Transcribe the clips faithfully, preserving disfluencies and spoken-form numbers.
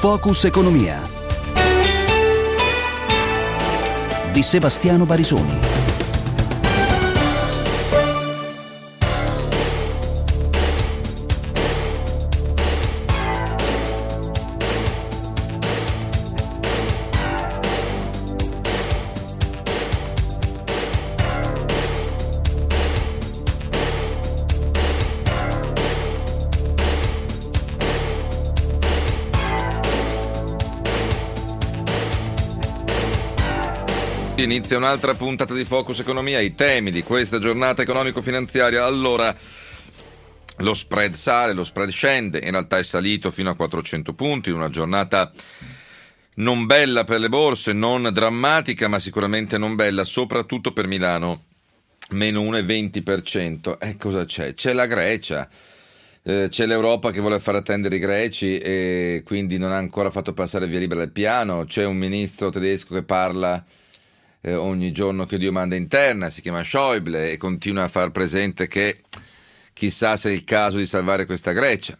Focus Economia di Sebastiano Barisoni. Inizia un'altra puntata di Focus Economia, i temi di questa giornata economico-finanziaria. Allora, lo spread sale, lo spread scende, in realtà è salito fino a quattrocento punti, una giornata non bella per le borse, non drammatica, ma sicuramente non bella, soprattutto per Milano, meno uno virgola venti per cento. E cosa c'è? C'è la Grecia, eh, c'è l'Europa che vuole far attendere i greci e quindi non ha ancora fatto passare via libera il piano, c'è un ministro tedesco che parla Eh, ogni giorno che Dio manda in terna, si chiama Schäuble e continua a far presente che chissà se è il caso di salvare questa Grecia.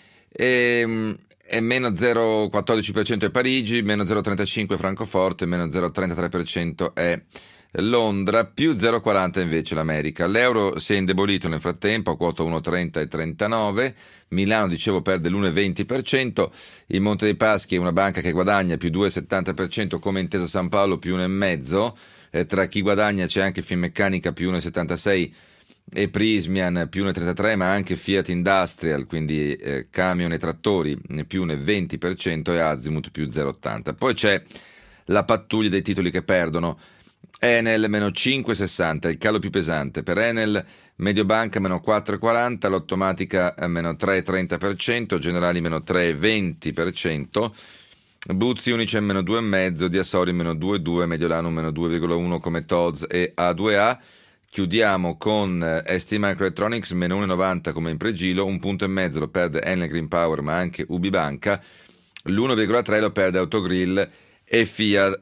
E, e meno zero virgola quattordici per cento è Parigi, meno zero virgola trentacinque per cento Francoforte, meno zero virgola trentatré per cento è Londra, più zero virgola quaranta invece l'America. L'euro si è indebolito nel frattempo, a quota uno virgola trenta e trentanove. Milano, dicevo, perde l'uno virgola venti per cento. Il Monte dei Paschi è una banca che guadagna più due virgola settanta per cento, come Intesa San Paolo più uno virgola cinque. Eh, tra chi guadagna c'è anche Finmeccanica più uno virgola settantasei e Prismian più uno virgola trentatré, ma anche Fiat Industrial, quindi eh, camion e trattori, più uno virgola venti per cento, e Azimut più zero virgola ottanta. Poi c'è la pattuglia dei titoli che perdono. Enel meno cinque virgola sessanta, il calo più pesante per Enel. Mediobanca meno quattro virgola quaranta, Lottomatica meno tre virgola trenta per cento, Generali meno tre virgola venti per cento, Buzzi Unicem meno due virgola cinque, Diasori meno due virgola due, Mediolanum meno due virgola uno come T O Z e A due A. Chiudiamo con S T Microelectronics meno uno virgola novanta come Impregilo, un punto e mezzo lo perde Enel Green Power ma anche Ubibanca, l'uno virgola tre lo perde Autogrill e Fiat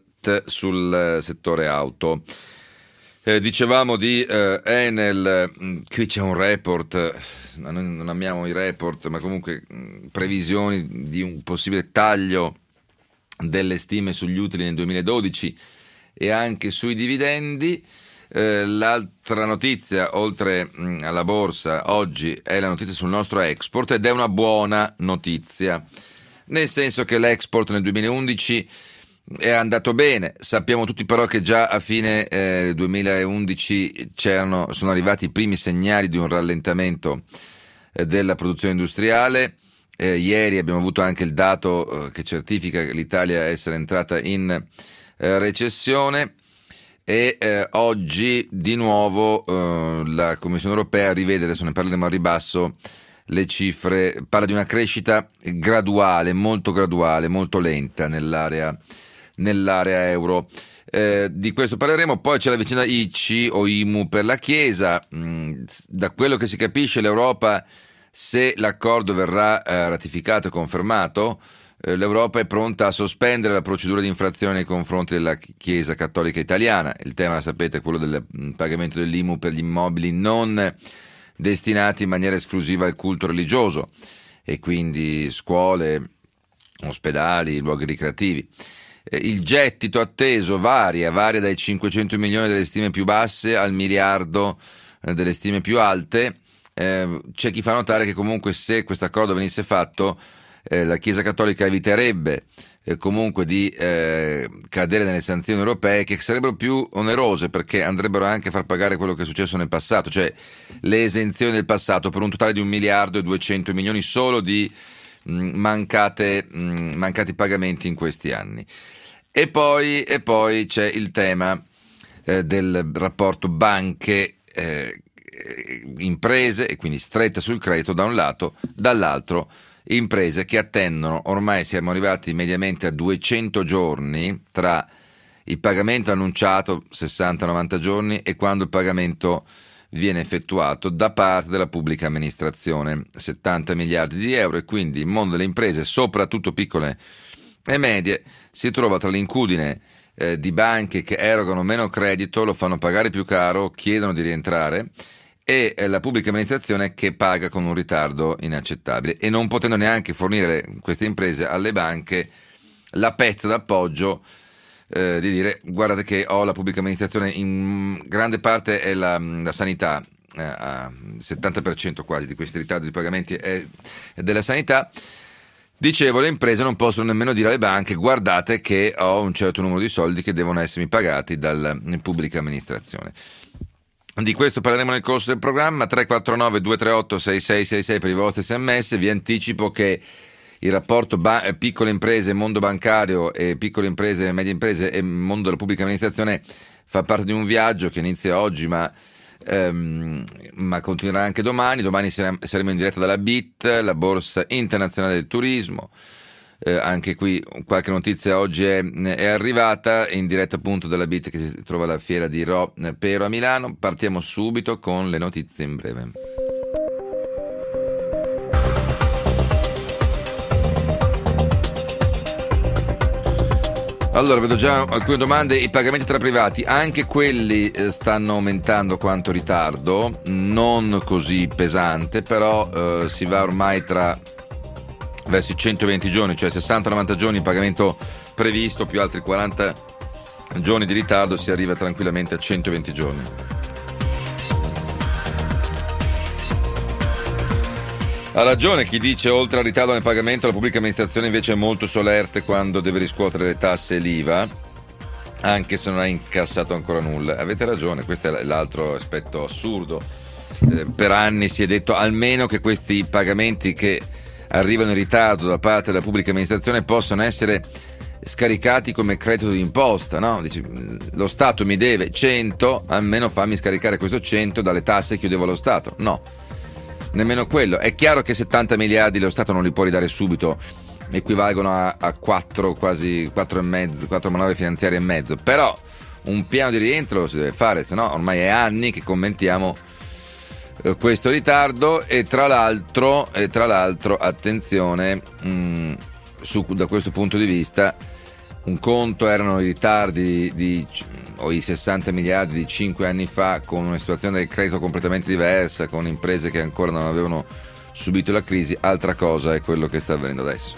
sul settore auto. Eh, dicevamo di eh, Enel, mh, qui c'è un report, eh, noi non amiamo i report, ma comunque mh, previsioni di un possibile taglio delle stime sugli utili nel duemiladodici e anche sui dividendi. Eh, l'altra notizia, oltre mh, alla borsa, oggi è la notizia sul nostro export, ed è una buona notizia, nel senso che l'export nel duemilaundici è andato bene. Sappiamo tutti però che già a fine eh, duemilaundici c'erano, sono arrivati i primi segnali di un rallentamento eh, della produzione industriale. Eh, ieri abbiamo avuto anche il dato eh, che certifica l'Italia essere entrata in eh, recessione e eh, oggi di nuovo eh, la Commissione Europea rivede, adesso ne parleremo a ribasso, le cifre, parla di una crescita graduale, molto graduale, molto lenta nell'area nell'area euro. Eh, di questo parleremo. Poi c'è la vicenda I C I o I M U per la Chiesa. Mm, da quello che si capisce, l'Europa, se l'accordo verrà eh, ratificato e confermato, eh, l'Europa è pronta a sospendere la procedura di infrazione nei confronti della Chiesa Cattolica Italiana. Il tema, sapete, è quello del pagamento dell'I M U per gli immobili non destinati in maniera esclusiva al culto religioso, e quindi scuole, ospedali, luoghi ricreativi. Il gettito atteso varia, varia dai cinquecento milioni delle stime più basse al miliardo delle stime più alte. Eh, c'è chi fa notare che comunque, se questo accordo venisse fatto, eh, la Chiesa Cattolica eviterebbe eh, comunque di eh, cadere nelle sanzioni europee, che sarebbero più onerose perché andrebbero anche a far pagare quello che è successo nel passato, cioè le esenzioni del passato, per un totale di un miliardo e duecento milioni solo di mh, mancate, mh, mancati pagamenti in questi anni. E poi, e poi c'è il tema eh, del rapporto banche eh, imprese, e quindi stretta sul credito da un lato, dall'altro imprese che attendono, ormai siamo arrivati mediamente a duecento giorni tra il pagamento annunciato, sessanta novanta giorni, e quando il pagamento viene effettuato da parte della pubblica amministrazione, settanta miliardi di euro, e quindi il mondo delle imprese, soprattutto piccole e medie, si trova tra l'incudine eh, di banche che erogano meno credito, lo fanno pagare più caro, chiedono di rientrare, e la pubblica amministrazione che paga con un ritardo inaccettabile e non potendo neanche fornire queste imprese alle banche la pezza d'appoggio eh, di dire guardate che ho la pubblica amministrazione, in grande parte è la, la sanità, eh, a settanta per cento quasi di questi ritardi di pagamenti è, è della sanità. Dicevo, le imprese non possono nemmeno dire alle banche guardate che ho un certo numero di soldi che devono essermi pagati dalla pubblica amministrazione. Di questo parleremo nel corso del programma. Tre quattro nove due tre otto sei sei sei sei per i vostri sms. Vi anticipo che il rapporto ba- piccole imprese, mondo bancario e piccole imprese, medie imprese e mondo della pubblica amministrazione fa parte di un viaggio che inizia oggi ma, ehm, ma continuerà anche domani. Domani saremo in diretta dalla B I T, la Borsa Internazionale del Turismo. Eh, anche qui qualche notizia oggi è, è arrivata in diretta appunto dalla B I T che si trova alla fiera di Ro Pero a Milano. Partiamo subito con le notizie in breve. Allora, vedo già alcune domande. I pagamenti tra privati, anche quelli eh, stanno aumentando quanto ritardo, non così pesante, però eh, si va ormai tra verso i centoventi giorni, cioè sessanta novanta giorni il pagamento previsto più altri quaranta giorni di ritardo, si arriva tranquillamente a centoventi giorni. Ha ragione chi dice oltre al ritardo nel pagamento la pubblica amministrazione invece è molto solerte quando deve riscuotere le tasse e l'I V A, anche se non ha incassato ancora nulla. Avete ragione, questo è l'altro aspetto assurdo. Eh, per anni si è detto almeno che questi pagamenti che arrivano in ritardo da parte della pubblica amministrazione possono essere scaricati come credito d'imposta, no? Dici, lo Stato mi deve cento, almeno fammi scaricare questo cento dalle tasse che io devo allo Stato. No, nemmeno quello. È chiaro che settanta miliardi lo Stato non li può ridare subito, equivalgono a, a quattro, quasi quattro e mezzo, quattro manovre finanziarie e mezzo, però un piano di rientro lo si deve fare, se no ormai è anni che commentiamo questo ritardo. E tra l'altro, e tra l'altro attenzione, mh, su, da questo punto di vista un conto erano i ritardi di, di, o i sessanta miliardi di cinque anni fa, con una situazione del credito completamente diversa, con imprese che ancora non avevano subito la crisi, altra cosa è quello che sta avvenendo adesso.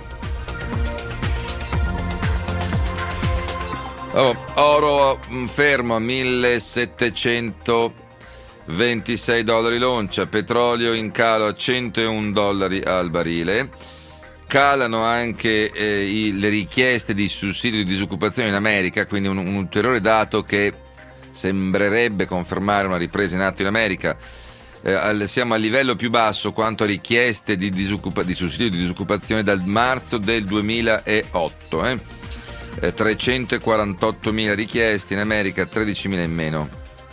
Oh, oro fermo a millesettecentoventisei dollari l'oncia, petrolio in calo a centouno dollari al barile. Calano anche eh, i, le richieste di sussidio di disoccupazione in America, quindi un, un ulteriore dato che sembrerebbe confermare una ripresa in atto in America. Eh, al, siamo al livello più basso quanto a richieste di, disoccupa- di sussidio di disoccupazione dal marzo del duemilaotto. Eh? Eh, trecentoquarantottomila richieste in America, tredicimila in meno.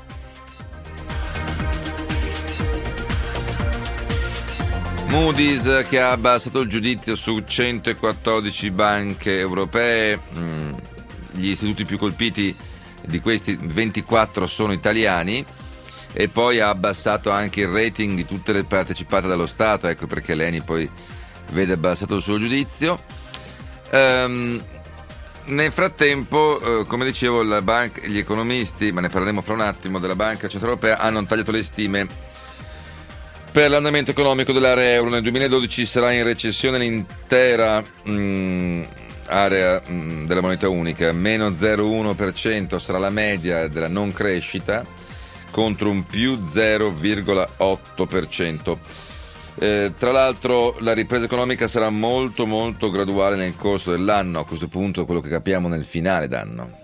Moody's che ha abbassato il giudizio su centoquattordici banche europee, gli istituti più colpiti di questi ventiquattro sono italiani, e poi ha abbassato anche il rating di tutte le partecipate dallo Stato, ecco perché l'Eni poi vede abbassato il suo giudizio. Um, nel frattempo, eh, come dicevo, la banca, gli economisti, ma ne parleremo fra un attimo, della Banca Centrale Europea hanno tagliato le stime per l'andamento economico dell'area euro. Nel duemiladodici sarà in recessione l'intera mh, area mh, della moneta unica, meno zero virgola uno per cento sarà la media della non crescita contro un più zero virgola otto per cento. Eh, tra l'altro la ripresa economica sarà molto molto graduale nel corso dell'anno, a questo punto quello che capiamo nel finale d'anno.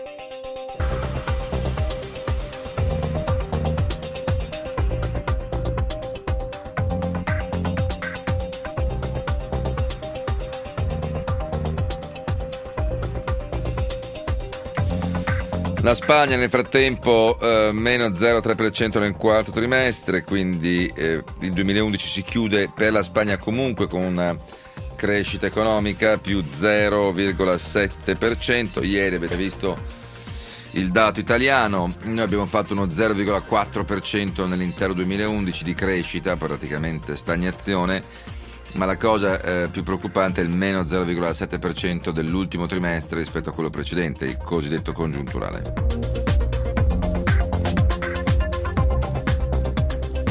La Spagna nel frattempo eh, meno zero virgola tre per cento nel quarto trimestre, quindi eh, il duemilaundici si chiude per la Spagna comunque con una crescita economica più zero virgola sette per cento. Ieri avete visto il dato italiano, noi abbiamo fatto uno zero virgola quattro per cento nell'intero duemilaundici di crescita, praticamente stagnazione. Ma la cosa eh, più preoccupante è il meno zero virgola sette per cento dell'ultimo trimestre rispetto a quello precedente, il cosiddetto congiunturale.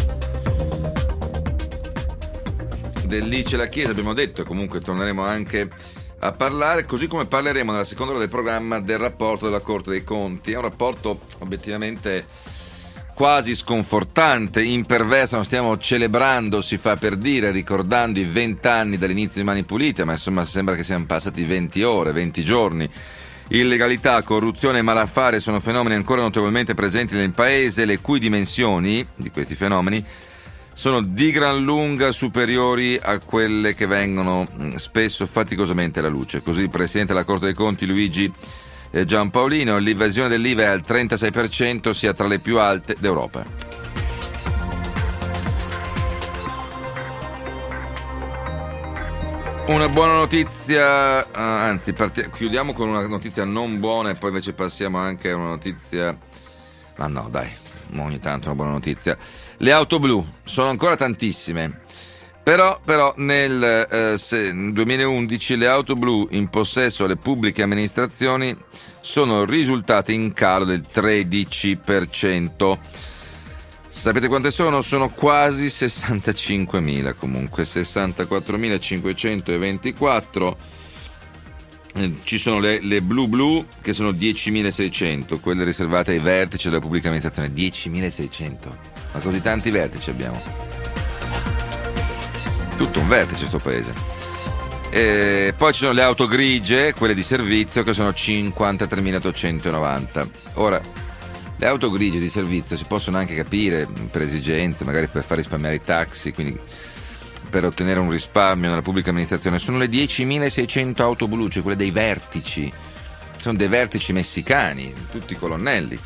dell'I C E e la Chiesa abbiamo detto, e comunque torneremo anche a parlare, così come parleremo nella seconda ora del programma del rapporto della Corte dei Conti. È un rapporto obiettivamente quasi sconfortante, imperverso. Non stiamo celebrando, si fa per dire, ricordando i vent'anni dall'inizio di Mani Pulite, ma insomma sembra che siano passati venti ore, venti giorni. Illegalità, corruzione e malaffare sono fenomeni ancora notevolmente presenti nel paese, le cui dimensioni di questi fenomeni sono di gran lunga superiori a quelle che vengono spesso faticosamente alla luce. Così il Presidente della Corte dei Conti, Luigi Giampaolino: l'evasione dell'I V A è al trentasei per cento, sia tra le più alte d'Europa. Una buona notizia, anzi parti- chiudiamo con una notizia non buona e poi invece passiamo anche a una notizia, ma no dai, ogni tanto una buona notizia. Le auto blu sono ancora tantissime, però, però nel eh, se, duemilaundici le auto blu in possesso alle pubbliche amministrazioni sono risultate in calo del tredici per cento. Sapete quante sono? Sono quasi sessantacinquemila, comunque sessantaquattromilacinquecentoventiquattro. Eh, ci sono le, le blu blu che sono diecimilaseicento, quelle riservate ai vertici della pubblica amministrazione. diecimilaseicento, ma così tanti vertici abbiamo? Tutto un vertice sto paese. E poi ci sono le auto grigie, quelle di servizio, che sono cinquantatremilaottocentonovanta. Ora, le auto grigie di servizio si possono anche capire per esigenze, magari per far risparmiare i taxi, quindi per ottenere un risparmio nella pubblica amministrazione. Sono le diecimilaseicento auto blu, cioè quelle dei vertici. Sono dei vertici messicani, tutti colonnelli.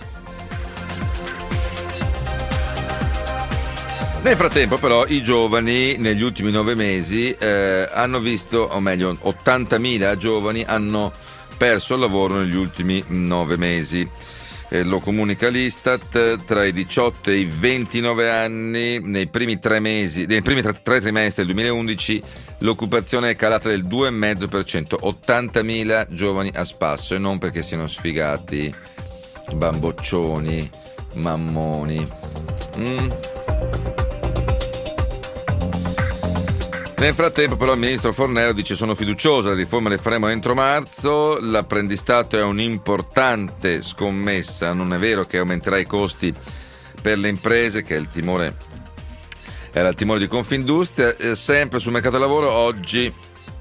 Nel frattempo però i giovani negli ultimi nove mesi eh, hanno visto, o meglio ottantamila giovani hanno perso il lavoro negli ultimi nove mesi. Eh, lo comunica l'Istat: tra i diciotto e i ventinove anni, nei primi tre mesi, nei primi tre, tre trimestri del duemilaundici, l'occupazione è calata del due virgola cinque per cento. ottantamila giovani a spasso, e non perché siano sfigati, bamboccioni, mammoni. Mm. Nel frattempo però il ministro Fornero dice: sono fiducioso, le riforme le faremo entro marzo, l'apprendistato è un'importante scommessa, non è vero che aumenterà i costi per le imprese, che è il timore, era il timore di Confindustria. Eh, sempre sul mercato del lavoro, oggi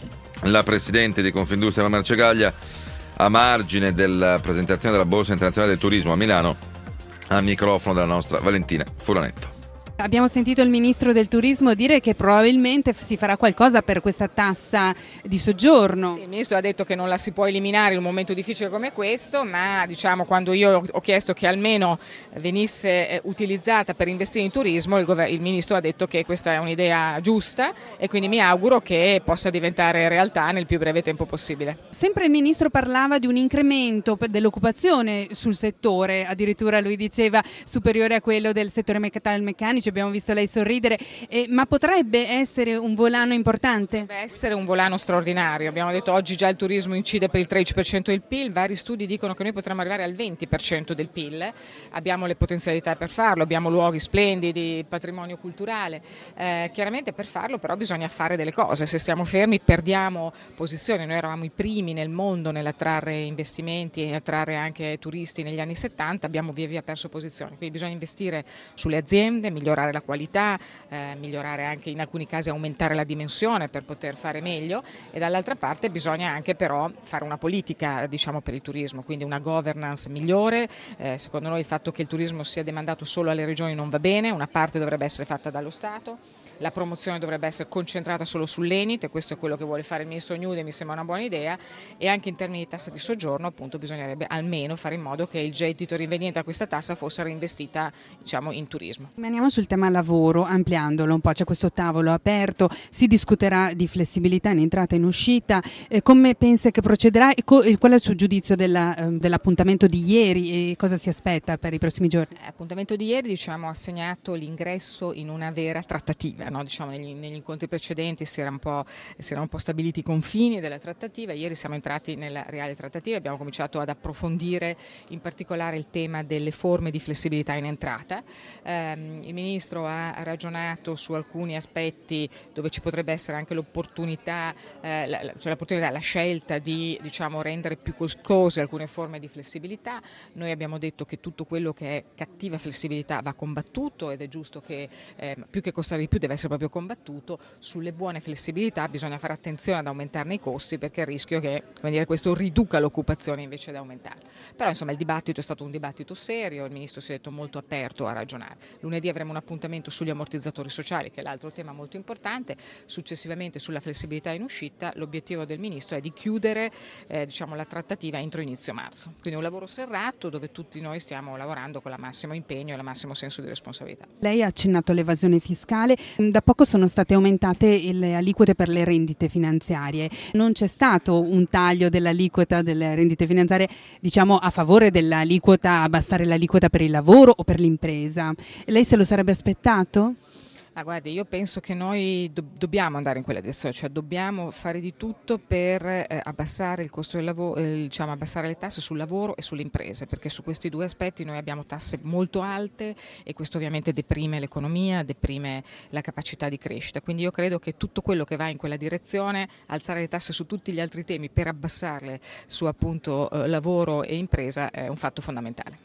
la presidente di Confindustria, la Marcegaglia, a margine della presentazione della Borsa Internazionale del Turismo a Milano, al microfono della nostra Valentina Furanetto. Abbiamo sentito il ministro del turismo dire che probabilmente si farà qualcosa per questa tassa di soggiorno. Sì, il ministro ha detto che non la si può eliminare in un momento difficile come questo, ma diciamo, quando io ho chiesto che almeno venisse utilizzata per investire in turismo, il, gover- il ministro ha detto che questa è un'idea giusta, e quindi mi auguro che possa diventare realtà nel più breve tempo possibile. Sempre il ministro parlava di un incremento dell'occupazione sul settore, addirittura lui diceva superiore a quello del settore metalmeccanici. Abbiamo visto lei sorridere, eh, ma potrebbe essere un volano importante? Potrebbe essere un volano straordinario. Abbiamo detto oggi già il turismo incide per il tredici per cento del P I L, vari studi dicono che noi potremmo arrivare al venti per cento del P I L, abbiamo le potenzialità per farlo, abbiamo luoghi splendidi, patrimonio culturale, eh, chiaramente per farlo però bisogna fare delle cose, se stiamo fermi perdiamo posizione. Noi eravamo i primi nel mondo nell'attrarre investimenti e attrarre anche turisti negli anni settanta, abbiamo via via perso posizione, quindi bisogna investire sulle aziende, migliorare la qualità, eh, migliorare anche in alcuni casi aumentare la dimensione per poter fare meglio, e dall'altra parte bisogna anche però fare una politica, diciamo, per il turismo, quindi una governance migliore. Eh, secondo noi il fatto che il turismo sia demandato solo alle regioni non va bene, una parte dovrebbe essere fatta dallo Stato, la promozione dovrebbe essere concentrata solo sull'E N I T, e questo è quello che vuole fare il ministro Gnude, mi sembra una buona idea, e anche in termini di tassa di soggiorno appunto bisognerebbe almeno fare in modo che il gettito rinveniente a questa tassa fosse reinvestita, diciamo, in turismo. Rimaniamo sul tema lavoro, ampliandolo un po', c'è questo tavolo aperto, si discuterà di flessibilità in entrata e in uscita, eh, come pensa che procederà e co- qual è il suo giudizio della, eh, dell'appuntamento di ieri e cosa si aspetta per i prossimi giorni? L'appuntamento di ieri, diciamo, ha segnato l'ingresso in una vera trattativa, no? Diciamo, negli, negli incontri precedenti si, era un po', si erano un po' stabiliti i confini della trattativa, ieri siamo entrati nella reale trattativa, abbiamo cominciato ad approfondire in particolare il tema delle forme di flessibilità in entrata. Um, il ministro Ministro ha ragionato su alcuni aspetti dove ci potrebbe essere anche l'opportunità, eh, la, cioè l'opportunità, la scelta di diciamo, rendere più costose alcune forme di flessibilità. Noi abbiamo detto che tutto quello che è cattiva flessibilità va combattuto ed è giusto che eh, più che costare di più deve essere proprio combattuto. Sulle buone flessibilità bisogna fare attenzione ad aumentarne i costi, perché il rischio che come dire, questo riduca l'occupazione invece di aumentare. Però insomma il dibattito è stato un dibattito serio, il Ministro si è detto molto aperto a ragionare. Lunedì avremo un appuntamento sugli ammortizzatori sociali, che è l'altro tema molto importante. Successivamente sulla flessibilità in uscita l'obiettivo del Ministro è di chiudere eh, diciamo, la trattativa entro inizio marzo. Quindi un lavoro serrato dove tutti noi stiamo lavorando con il massimo impegno e il massimo senso di responsabilità. Lei ha accennato all'evasione fiscale, da poco sono state aumentate le aliquote per le rendite finanziarie. Non c'è stato un taglio dell'aliquota delle rendite finanziarie diciamo a favore dell'aliquota, abbassare l'aliquota per il lavoro o per l'impresa. Lei se lo sarebbe aspettato? Ah, guardi, io penso che noi do- dobbiamo andare in quella direzione, cioè dobbiamo fare di tutto per eh, abbassare il costo del lavoro, eh, diciamo abbassare le tasse sul lavoro e sulle imprese, perché su questi due aspetti noi abbiamo tasse molto alte e questo ovviamente deprime l'economia, deprime la capacità di crescita. Quindi io credo che tutto quello che va in quella direzione, alzare le tasse su tutti gli altri temi per abbassarle su appunto eh, lavoro e impresa, è un fatto fondamentale.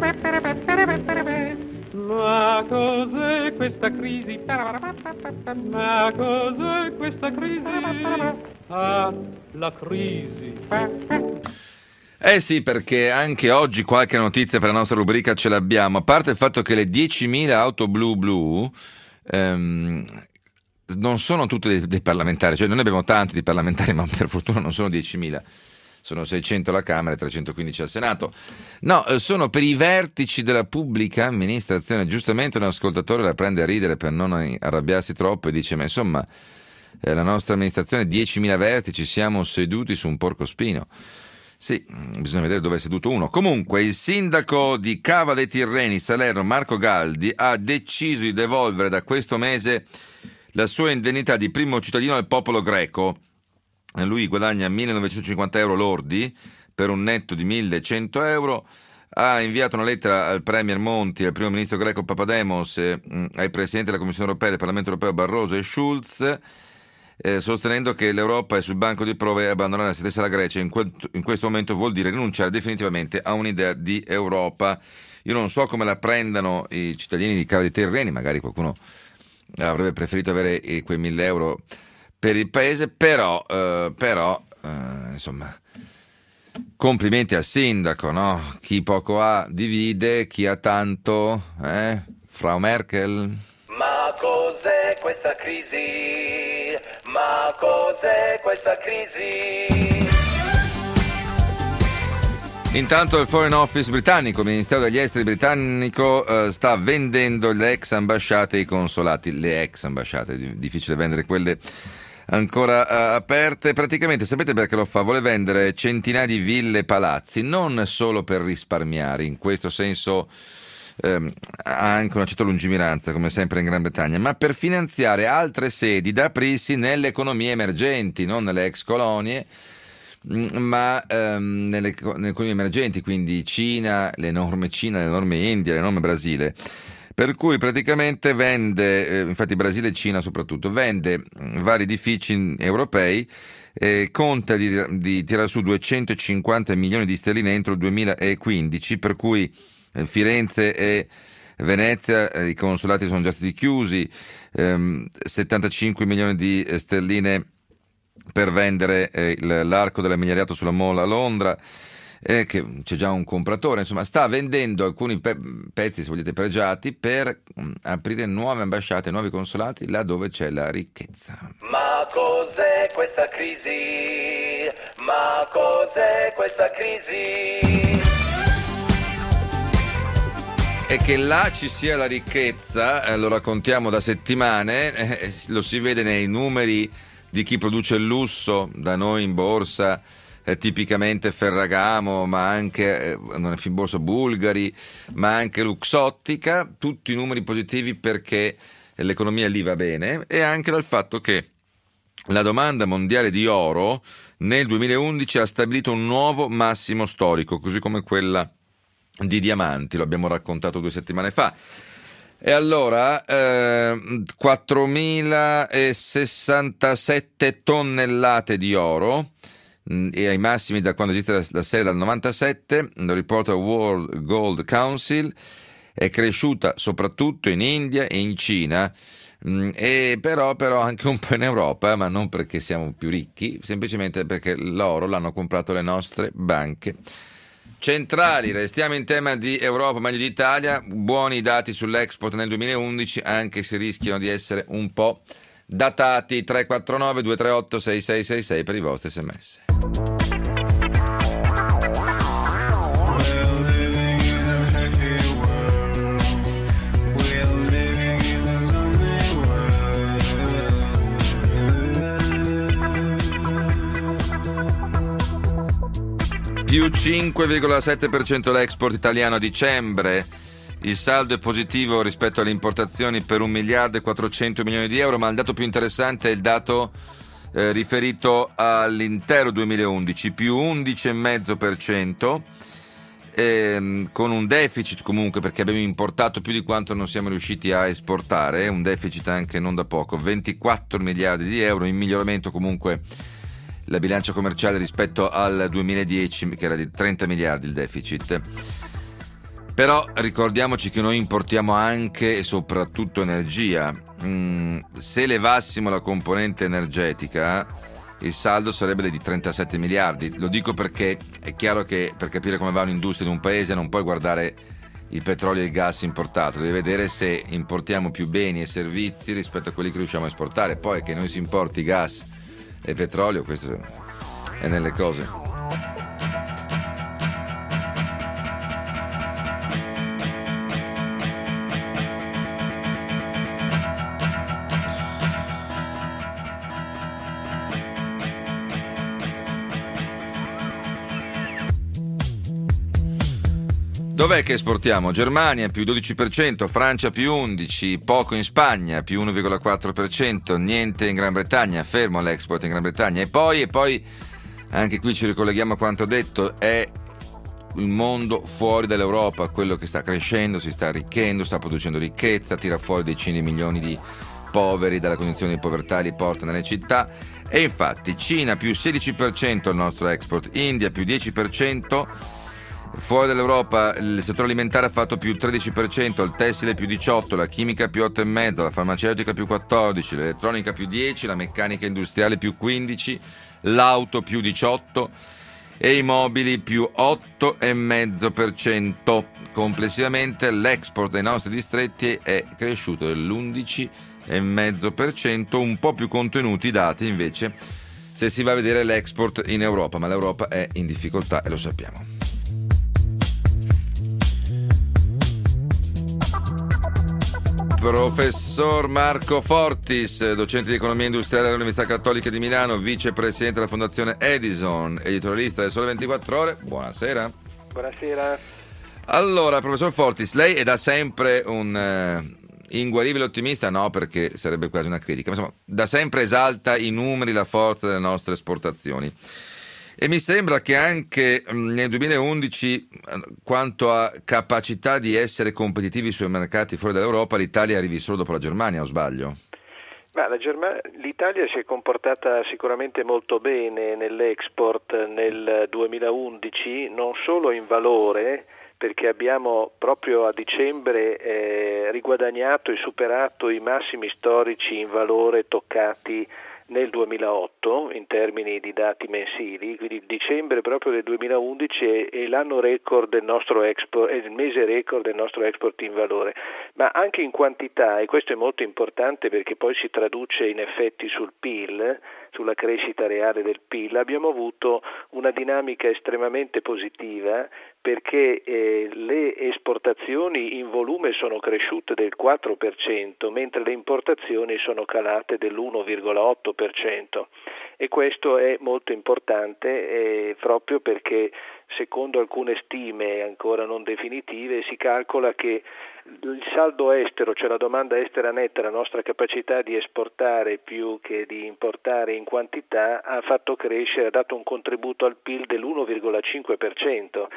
Ma cos'è questa crisi? Ma cos'è questa crisi? Ah, la crisi. Eh sì, perché anche oggi qualche notizia per la nostra rubrica ce l'abbiamo. A parte il fatto che le diecimila auto blu blu ehm, non sono tutte dei, dei parlamentari, cioè noi ne abbiamo tanti di parlamentari, ma per fortuna non sono diecimila. Sono seicento alla Camera e trecentoquindici al Senato. No, sono per i vertici della pubblica amministrazione. Giustamente un ascoltatore la prende a ridere per non arrabbiarsi troppo e dice: ma insomma, eh, la nostra amministrazione, diecimila vertici, siamo seduti su un porcospino. Sì, bisogna vedere dove è seduto uno. Comunque, il sindaco di Cava dei Tirreni, Salerno, Marco Galdi, ha deciso di devolvere da questo mese la sua indennità di primo cittadino al popolo greco. Lui guadagna millenovecentocinquanta euro lordi per un netto di millecento euro. Ha inviato una lettera al premier Monti, al primo ministro greco Papademos, eh, ai presidenti della Commissione europea e del Parlamento europeo Barroso e Schulz, eh, sostenendo che l'Europa è sul banco di prova e abbandonare se stessa la Grecia in, que- in questo momento vuol dire rinunciare definitivamente a un'idea di Europa. Io non so come la prendano i cittadini di Cava dei Tirreni, magari qualcuno avrebbe preferito avere eh, quei mille euro per il paese, però, eh, però eh, insomma, complimenti al sindaco, no? Chi poco ha divide, chi ha tanto, eh? Frau Merkel. Ma cos'è questa crisi? Ma cos'è questa crisi? Intanto il Foreign Office britannico, il Ministero degli Esteri britannico, eh, sta vendendo le ex ambasciate e i consolati. Le ex ambasciate, è difficile vendere quelle ancora uh, aperte. Praticamente sapete perché lo fa? Vuole vendere centinaia di ville e palazzi, non solo per risparmiare, in questo senso ehm, ha anche una certa lungimiranza come sempre in Gran Bretagna, ma per finanziare altre sedi da aprirsi nelle economie emergenti, non nelle ex colonie, ma ehm, nelle, nelle economie emergenti, quindi Cina, l'enorme Cina, l'enorme India, l'enorme Brasile. Per cui praticamente vende, eh, infatti Brasile e Cina soprattutto, vende vari edifici europei, eh, conta di, di tirare su duecentocinquanta milioni di sterline entro il duemilaquindici, per cui eh, Firenze e Venezia, eh, i consolati sono già stati chiusi, ehm, settantacinque milioni di sterline per vendere eh, l'arco dell'Amiliariato sulla Mall a Londra. Eh, che c'è già un compratore, insomma sta vendendo alcuni pe- pezzi, se volete, pregiati per mh, aprire nuove ambasciate, nuovi consolati là dove c'è la ricchezza. Ma cos'è questa crisi? Ma cos'è questa crisi? E che là ci sia la ricchezza, eh, lo raccontiamo da settimane, eh, lo si vede nei numeri di chi produce il lusso da noi in borsa. Eh, tipicamente Ferragamo, ma anche eh, non è in borsa Bulgari, ma anche Luxottica, tutti i numeri positivi perché l'economia lì va bene, e anche dal fatto che la domanda mondiale di oro nel duemilaundici ha stabilito un nuovo massimo storico, così come quella di diamanti, lo abbiamo raccontato due settimane fa. E allora eh, quattromilasessantasette tonnellate di oro, mh, e ai massimi da quando esiste la, la serie dal novantasette, lo riporta World Gold Council. È cresciuta soprattutto in India e in Cina, mh, e però, però anche un po' in Europa, ma non perché siamo più ricchi, semplicemente perché l'oro l'hanno comprato le nostre banche centrali. Restiamo in tema di Europa, meglio di Italia. Buoni dati sull'export nel duemilaundici, anche se rischiano di essere un po' datati. Tre quattro nove due tre otto sei sei sei sei per i vostri sms. Più cinque virgola sette per cento l'export italiano a dicembre, il saldo è positivo rispetto alle importazioni per un miliardo e quattrocento milioni di euro, ma il dato più interessante è il dato eh, riferito all'intero duemilaundici, più undici virgola cinque per cento, ehm, con un deficit comunque perché abbiamo importato più di quanto non siamo riusciti a esportare, un deficit anche non da poco, ventiquattro miliardi di euro, in miglioramento comunque la bilancia commerciale rispetto al duemiladieci, che era di trenta miliardi il deficit. Però ricordiamoci che noi importiamo anche e soprattutto energia. Mm, se levassimo la componente energetica, il saldo sarebbe di trentasette miliardi. Lo dico perché è chiaro che per capire come va un'industria di un paese non puoi guardare il petrolio e il gas importato, devi vedere se importiamo più beni e servizi rispetto a quelli che riusciamo a esportare. Poi che noi si importi gas e petrolio, questo è nelle cose. Dov'è che esportiamo? Germania più dodici per cento, Francia più undici per cento, poco in Spagna più uno virgola quattro per cento, niente in Gran Bretagna, fermo l'export in Gran Bretagna. E poi, e poi anche qui ci ricolleghiamo a quanto detto, è il mondo fuori dall'Europa, quello che sta crescendo, si sta arricchendo, sta producendo ricchezza, tira fuori decine di milioni di poveri dalla condizione di povertà e li porta nelle città. E infatti Cina più sedici per cento il nostro export, India più dieci per cento. Fuori dall'Europa il settore alimentare ha fatto più tredici per cento, il tessile più diciotto per cento, la chimica più otto virgola cinque per cento, la farmaceutica più quattordici per cento, l'elettronica più dieci per cento, la meccanica industriale più quindici per cento, l'auto più diciotto per cento e i mobili più otto virgola cinque per cento. Complessivamente l'export dei nostri distretti è cresciuto dell'undici virgola cinque per cento, un po' più contenuti i dati invece se si va a vedere l'export in Europa, ma l'Europa è in difficoltà e lo sappiamo. Professor Marco Fortis, docente di economia industriale all'Università Cattolica di Milano, vicepresidente della Fondazione Edison, editorialista del Sole ventiquattro Ore. Buonasera. Buonasera. Allora, professor Fortis, lei è da sempre un eh, inguaribile ottimista, no, perché sarebbe quasi una critica, ma insomma, da sempre esalta i numeri, la forza delle nostre esportazioni. E mi sembra che anche nel duemilaundici, quanto a capacità di essere competitivi sui mercati fuori dall'Europa, l'Italia arrivi solo dopo la Germania, o sbaglio? Ma la Germania, l'Italia si è comportata sicuramente molto bene nell'export nel duemilaundici, non solo in valore, perché abbiamo proprio a dicembre eh, riguadagnato e superato i massimi storici in valore toccati nel duemilaotto in termini di dati mensili, quindi dicembre proprio del duemilaundici è, è l'anno record del nostro export, è il mese record del nostro export in valore, ma anche in quantità, e questo è molto importante perché poi si traduce in effetti sul P I L, sulla crescita reale del P I L. Abbiamo avuto una dinamica estremamente positiva perché eh, le esportazioni in volume sono cresciute del quattro per cento, mentre le importazioni sono calate dell'uno virgola otto per cento, e questo è molto importante eh, proprio perché secondo alcune stime ancora non definitive si calcola che il saldo estero, cioè la domanda estera netta, la nostra capacità di esportare più che di importare in quantità, ha fatto crescere, ha dato un contributo al P I L dell'uno virgola cinque per cento.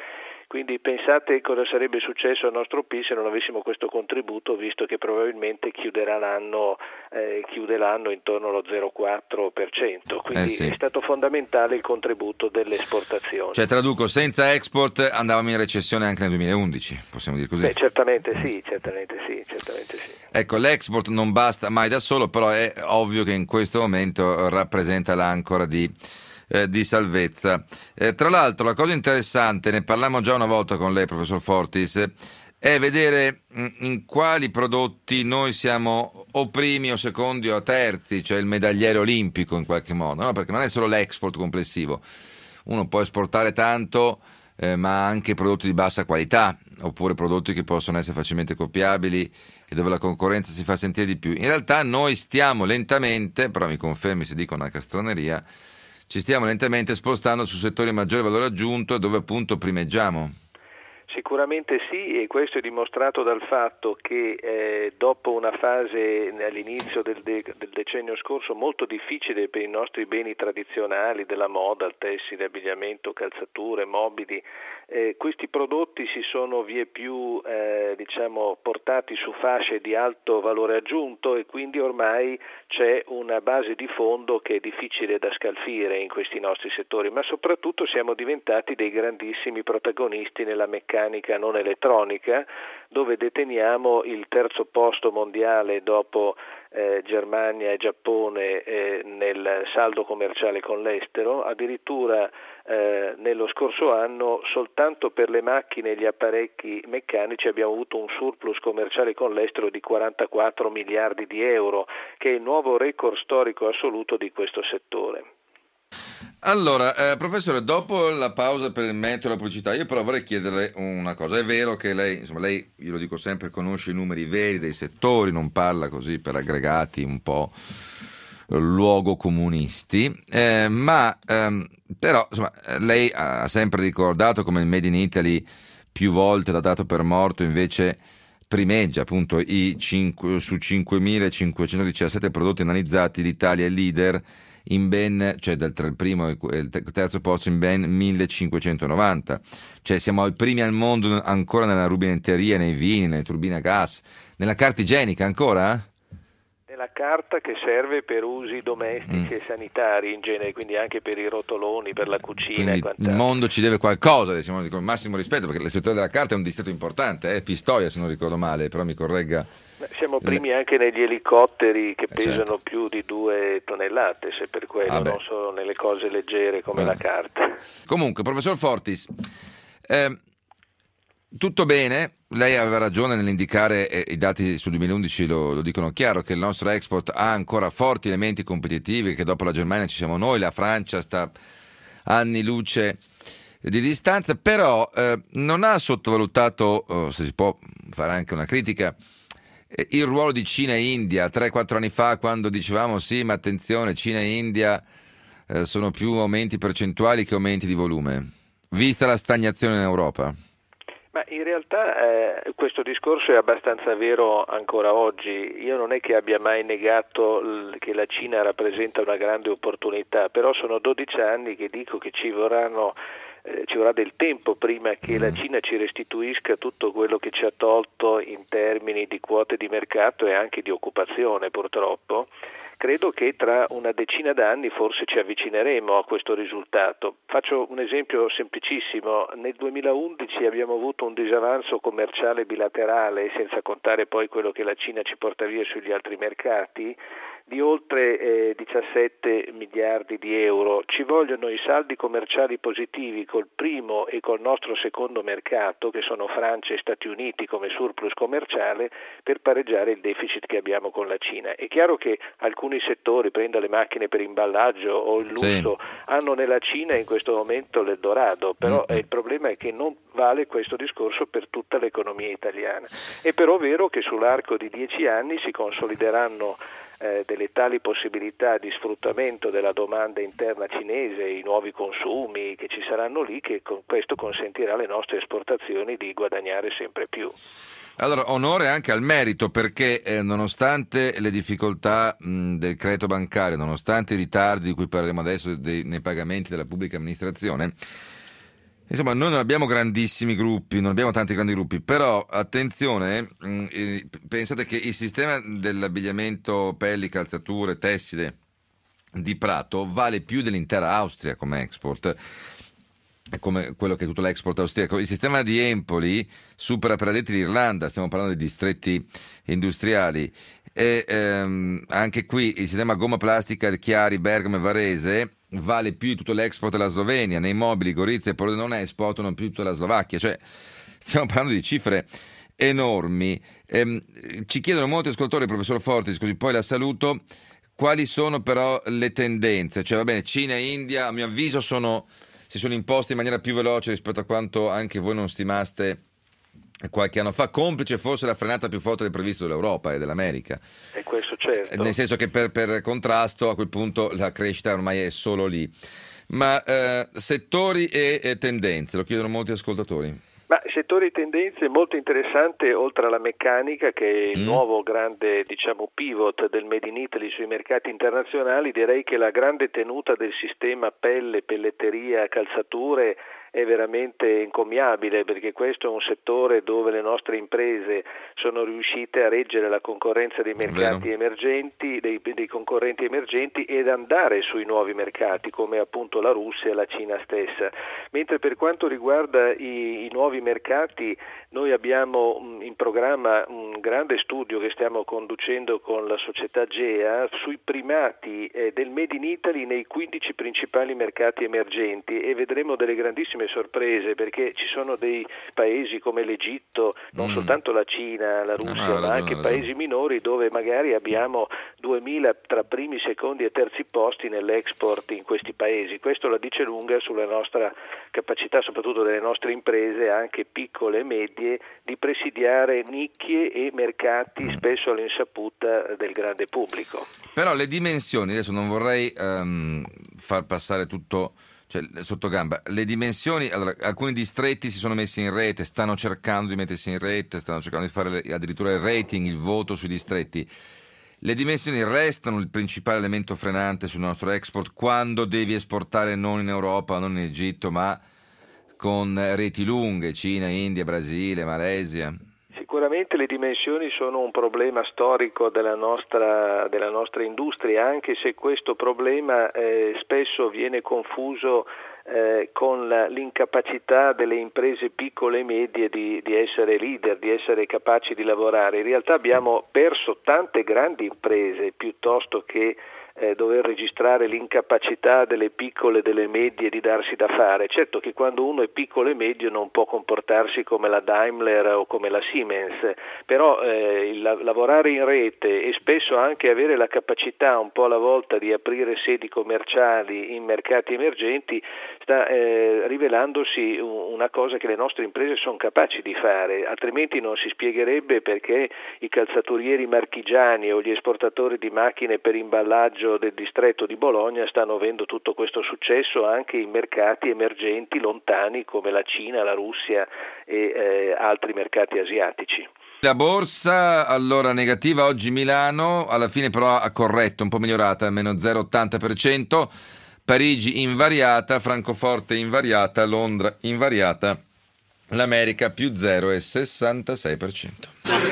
Quindi pensate cosa sarebbe successo al nostro P I L se non avessimo questo contributo, visto che probabilmente chiuderà l'anno, eh, chiude l'anno intorno allo zero virgola quattro per cento. Quindi eh sì. è stato fondamentale il contributo delle esportazioni. Cioè, traduco, senza export andavamo in recessione anche nel duemilaundici, possiamo dire così? Beh, certamente sì, certamente sì, certamente sì. Ecco, l'export non basta mai da solo, però è ovvio che in questo momento rappresenta l'ancora di, eh, di salvezza. Eh, tra l'altro, la cosa interessante, ne parlammo già una volta con lei, professor Fortis, è vedere in quali prodotti noi siamo o primi o secondi o terzi, cioè il medagliere olimpico in qualche modo, no? Perché non è solo l'export complessivo, uno può esportare tanto, eh, ma anche prodotti di bassa qualità, oppure prodotti che possono essere facilmente copiabili e dove la concorrenza si fa sentire di più. In realtà noi stiamo lentamente, però mi confermi se dico una castroneria, ci stiamo lentamente spostando su settori a maggiore valore aggiunto dove appunto primeggiamo. Sicuramente sì, e questo è dimostrato dal fatto che eh, dopo una fase all'inizio del, de- del decennio scorso molto difficile per i nostri beni tradizionali della moda, il tessile, abbigliamento, calzature, mobili, eh, questi prodotti si sono vie più eh, diciamo portati su fasce di alto valore aggiunto e quindi ormai c'è una base di fondo che è difficile da scalfire in questi nostri settori, ma soprattutto siamo diventati dei grandissimi protagonisti nella meccanica non elettronica, dove deteniamo il terzo posto mondiale dopo eh, Germania e Giappone eh, nel saldo commerciale con l'estero. Addirittura eh, nello scorso anno soltanto per le macchine e gli apparecchi meccanici abbiamo avuto un surplus commerciale con l'estero di quarantaquattro miliardi di euro, che è il nuovo record storico assoluto di questo settore. Allora, eh, professore, dopo la pausa per il meteo e la pubblicità, io però vorrei chiederle una cosa. È vero che lei, insomma, lei, io lo dico sempre, conosce i numeri veri dei settori, non parla così per aggregati un po' luogo comunisti, eh, ma ehm, però, insomma, lei ha sempre ricordato come il Made in Italy più volte da dato per morto invece primeggia, appunto, i cinque, su cinquemilacinquecentodiciassette prodotti analizzati, l'Italia è leader in ben, cioè dal tra il primo e il terzo posto in ben millecinquecentonovanta, cioè siamo i primi al mondo ancora nella rubinetteria, nei vini, nelle turbine a gas, nella carta igienica ancora? Nella carta che serve per usi domestici mm. e sanitari in genere, quindi anche per i rotoloni, per la cucina. Quindi e quant'altro. Il mondo ci deve qualcosa, diciamo, con il massimo rispetto, perché il settore della carta è un distretto importante, è Pistoia se non ricordo male, però mi corregga. Siamo primi Le... anche negli elicotteri che eh, pesano certo. più di due tonnellate, se per quello, ah, non solo nelle cose leggere come eh. la carta. Comunque, professor Fortis, eh, tutto bene, lei aveva ragione nell'indicare, eh, i dati sul duemilaundici lo, lo dicono chiaro, che il nostro export ha ancora forti elementi competitivi, che dopo la Germania ci siamo noi, la Francia sta anni luce di distanza, però eh, non ha sottovalutato, oh, se si può fare anche una critica, eh, il ruolo di Cina e India. tre quattro anni fa, quando dicevamo sì, ma attenzione, Cina e India eh, sono più aumenti percentuali che aumenti di volume, vista la stagnazione in Europa. Ma in realtà eh, questo discorso è abbastanza vero ancora oggi. Io non è che abbia mai negato l- che la Cina rappresenta una grande opportunità, però sono dodici anni che dico che ci vorranno eh, ci vorrà del tempo prima che la Cina ci restituisca tutto quello che ci ha tolto in termini di quote di mercato e anche di occupazione, purtroppo. Credo che tra una decina d'anni forse ci avvicineremo a questo risultato. Faccio un esempio semplicissimo. Nel duemilaundici abbiamo avuto un disavanzo commerciale bilaterale, senza contare poi quello che la Cina ci porta via sugli altri mercati, di oltre eh, diciassette miliardi di euro. Ci vogliono i saldi commerciali positivi col primo e col nostro secondo mercato, che sono Francia e Stati Uniti come surplus commerciale, per pareggiare il deficit che abbiamo con la Cina. È chiaro che alcuni settori, prenda le macchine per imballaggio o il lusso, sì, hanno nella Cina in questo momento l'Eldorado, però mm-hmm. il problema è che non vale questo discorso per tutta l'economia italiana. È però vero che sull'arco di dieci anni si consolideranno eh, delle tali possibilità di sfruttamento della domanda interna cinese, i nuovi consumi che ci saranno lì, che con questo consentirà alle nostre esportazioni di guadagnare sempre più. Allora, onore anche al merito, perché eh, nonostante le difficoltà mh, del credito bancario, nonostante i ritardi di cui parleremo adesso dei, nei pagamenti della pubblica amministrazione, Insomma, noi non abbiamo grandissimi gruppi, non abbiamo tanti grandi gruppi, però attenzione, mh, eh, pensate che il sistema dell'abbigliamento, pelli, calzature, tessile di Prato vale più dell'intera Austria come export, come quello che è tutto l'export austriaco. Il sistema di Empoli supera per addetti l'Irlanda, stiamo parlando di distretti industriali, e ehm, anche qui il sistema gomma plastica Chiari, Bergamo e Varese vale più di tutto l'export della Slovenia. Nei mobili Gorizia e Pordenone esportano più di tutta la Slovacchia, cioè stiamo parlando di cifre enormi. Ehm, ci chiedono molti ascoltatori, professor Fortis, così poi la saluto, quali sono però le tendenze, cioè va bene, Cina e India a mio avviso sono, si sono imposti in maniera più veloce rispetto a quanto anche voi non stimaste qualche anno fa, complice forse la frenata più forte del previsto dell'Europa e dell'America. E questo certo. Nel senso che per, per contrasto a quel punto la crescita ormai è solo lì. Ma eh, settori e, e tendenze, lo chiedono molti ascoltatori. Ma settori e tendenze molto interessante, oltre alla meccanica che è il mm. nuovo grande diciamo pivot del Made in Italy sui mercati internazionali. Direi che la grande tenuta del sistema pelle, pelletteria, calzature è veramente encomiabile, perché questo è un settore dove le nostre imprese sono riuscite a reggere la concorrenza dei mercati Vero. emergenti, dei, dei concorrenti emergenti, ed andare sui nuovi mercati come appunto la Russia e la Cina stessa. Mentre per quanto riguarda i, i nuovi mercati, noi abbiamo mh, in programma un grande studio che stiamo conducendo con la società Gea sui primati eh, del Made in Italy nei quindici principali mercati emergenti, e vedremo delle grandissime sorprese, perché ci sono dei paesi come l'Egitto, non mm. soltanto la Cina, la Russia, no, no, ma anche ragione, paesi minori dove magari abbiamo duemila tra primi, secondi e terzi posti nell'export in questi paesi. Questo la dice lunga sulla nostra capacità, soprattutto delle nostre imprese, anche piccole e medie, di presidiare nicchie e mercati mm. spesso all'insaputa del grande pubblico. Però le dimensioni, adesso non vorrei um, far passare tutto, cioè, sotto gamba, le dimensioni, allora, alcuni distretti si sono messi in rete, stanno cercando di mettersi in rete, stanno cercando di fare le, addirittura il rating, il voto sui distretti. Le dimensioni restano il principale elemento frenante sul nostro export quando devi esportare non in Europa, non in Egitto, ma con reti lunghe, Cina, India, Brasile, Malesia. Sicuramente le dimensioni sono un problema storico della nostra, della nostra industria, anche se questo problema eh, spesso viene confuso eh, con la, l'incapacità delle imprese piccole e medie di, di essere leader, di essere capaci di lavorare. In realtà abbiamo perso tante grandi imprese piuttosto che Eh, dover registrare l'incapacità delle piccole e delle medie di darsi da fare. Certo che quando uno è piccolo e medio non può comportarsi come la Daimler o come la Siemens, però eh, il lavorare in rete e spesso anche avere la capacità un po' alla volta di aprire sedi commerciali in mercati emergenti sta eh, rivelandosi una cosa che le nostre imprese sono capaci di fare, altrimenti non si spiegherebbe perché i calzaturieri marchigiani o gli esportatori di macchine per imballaggio del distretto di Bologna stanno avendo tutto questo successo anche in mercati emergenti lontani come la Cina, la Russia e eh, altri mercati asiatici. La borsa allora negativa oggi, Milano alla fine però ha corretto, un po' migliorata, meno zero virgola ottanta per cento, Parigi invariata, Francoforte invariata, Londra invariata, l'America più zero virgola sessantasei per cento.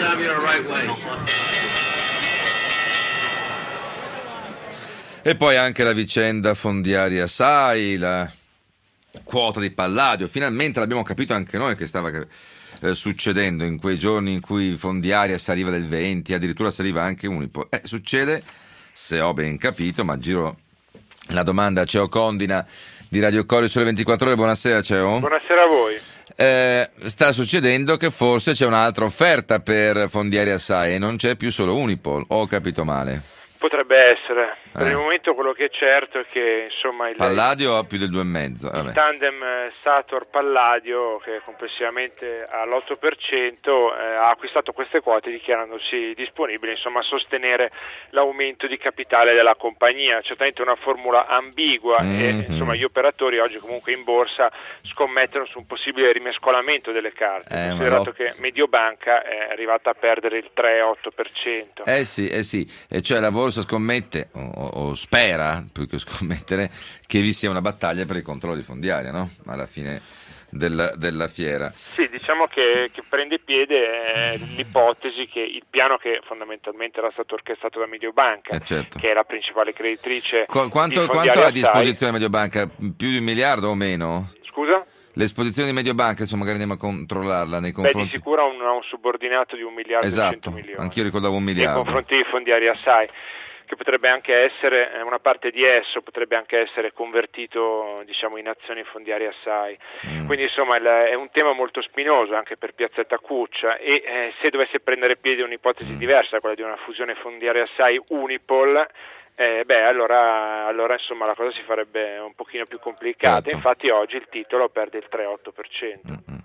E poi anche la vicenda fondiaria Sai, la quota di Palladio, finalmente l'abbiamo capito anche noi che stava eh, succedendo in quei giorni in cui fondiaria saliva del venti, addirittura saliva anche Unipo. Eh, succede, se ho ben capito, ma giro la domanda a Ceo Condina di Radio Cori sulle ventiquattro ore. Buonasera Ceo. Buonasera a voi. Eh, sta succedendo che forse c'è un'altra offerta per fondiaria Sai e non c'è più solo Unipol, o ho capito male? Potrebbe essere. Per eh. il momento quello che è certo è che insomma il Palladio ha più del due virgola cinque. Il tandem Sator-Palladio, che complessivamente ha l'otto per cento, eh, ha acquistato queste quote dichiarandosi disponibile insomma a sostenere l'aumento di capitale della compagnia. Certamente una formula ambigua mm-hmm. e insomma gli operatori oggi comunque in borsa scommettono su un possibile rimescolamento delle carte, eh, considerato che Mediobanca è arrivata a perdere il tre virgola otto per cento. Eh sì, eh sì, e cioè la borsa scommette o, o spera, più che scommettere, che vi sia una battaglia per il controllo di fondiaria, no? Alla fine della, della fiera. Sì, diciamo che, che prende piede eh, l'ipotesi che il piano che fondamentalmente era stato orchestrato da Mediobanca, eh certo. che è la principale creditrice Qu- quanto, di quanto ha a Assai. disposizione Mediobanca? Più di un miliardo o meno? Scusa? L'esposizione di Mediobanca, insomma, magari andiamo a controllarla nei Beh, confronti... di sicuro ha un, un subordinato di un miliardo e esatto, cento milioni. Anch'io ricordavo un miliardo. Nei confronti dei fondi Assai, che potrebbe anche essere, una parte di esso potrebbe anche essere convertito, diciamo, in azioni fondiarie Assai. Mm. Quindi insomma il, è un tema molto spinoso anche per Piazzetta Cuccia e eh, se dovesse prendere piede un'ipotesi mm. diversa, quella di una fusione fondiaria Assai Unipol, Eh, beh, allora, allora insomma la cosa si farebbe un pochino più complicata. Certo. Infatti oggi il titolo perde il tre virgola otto per cento. Mm-hmm.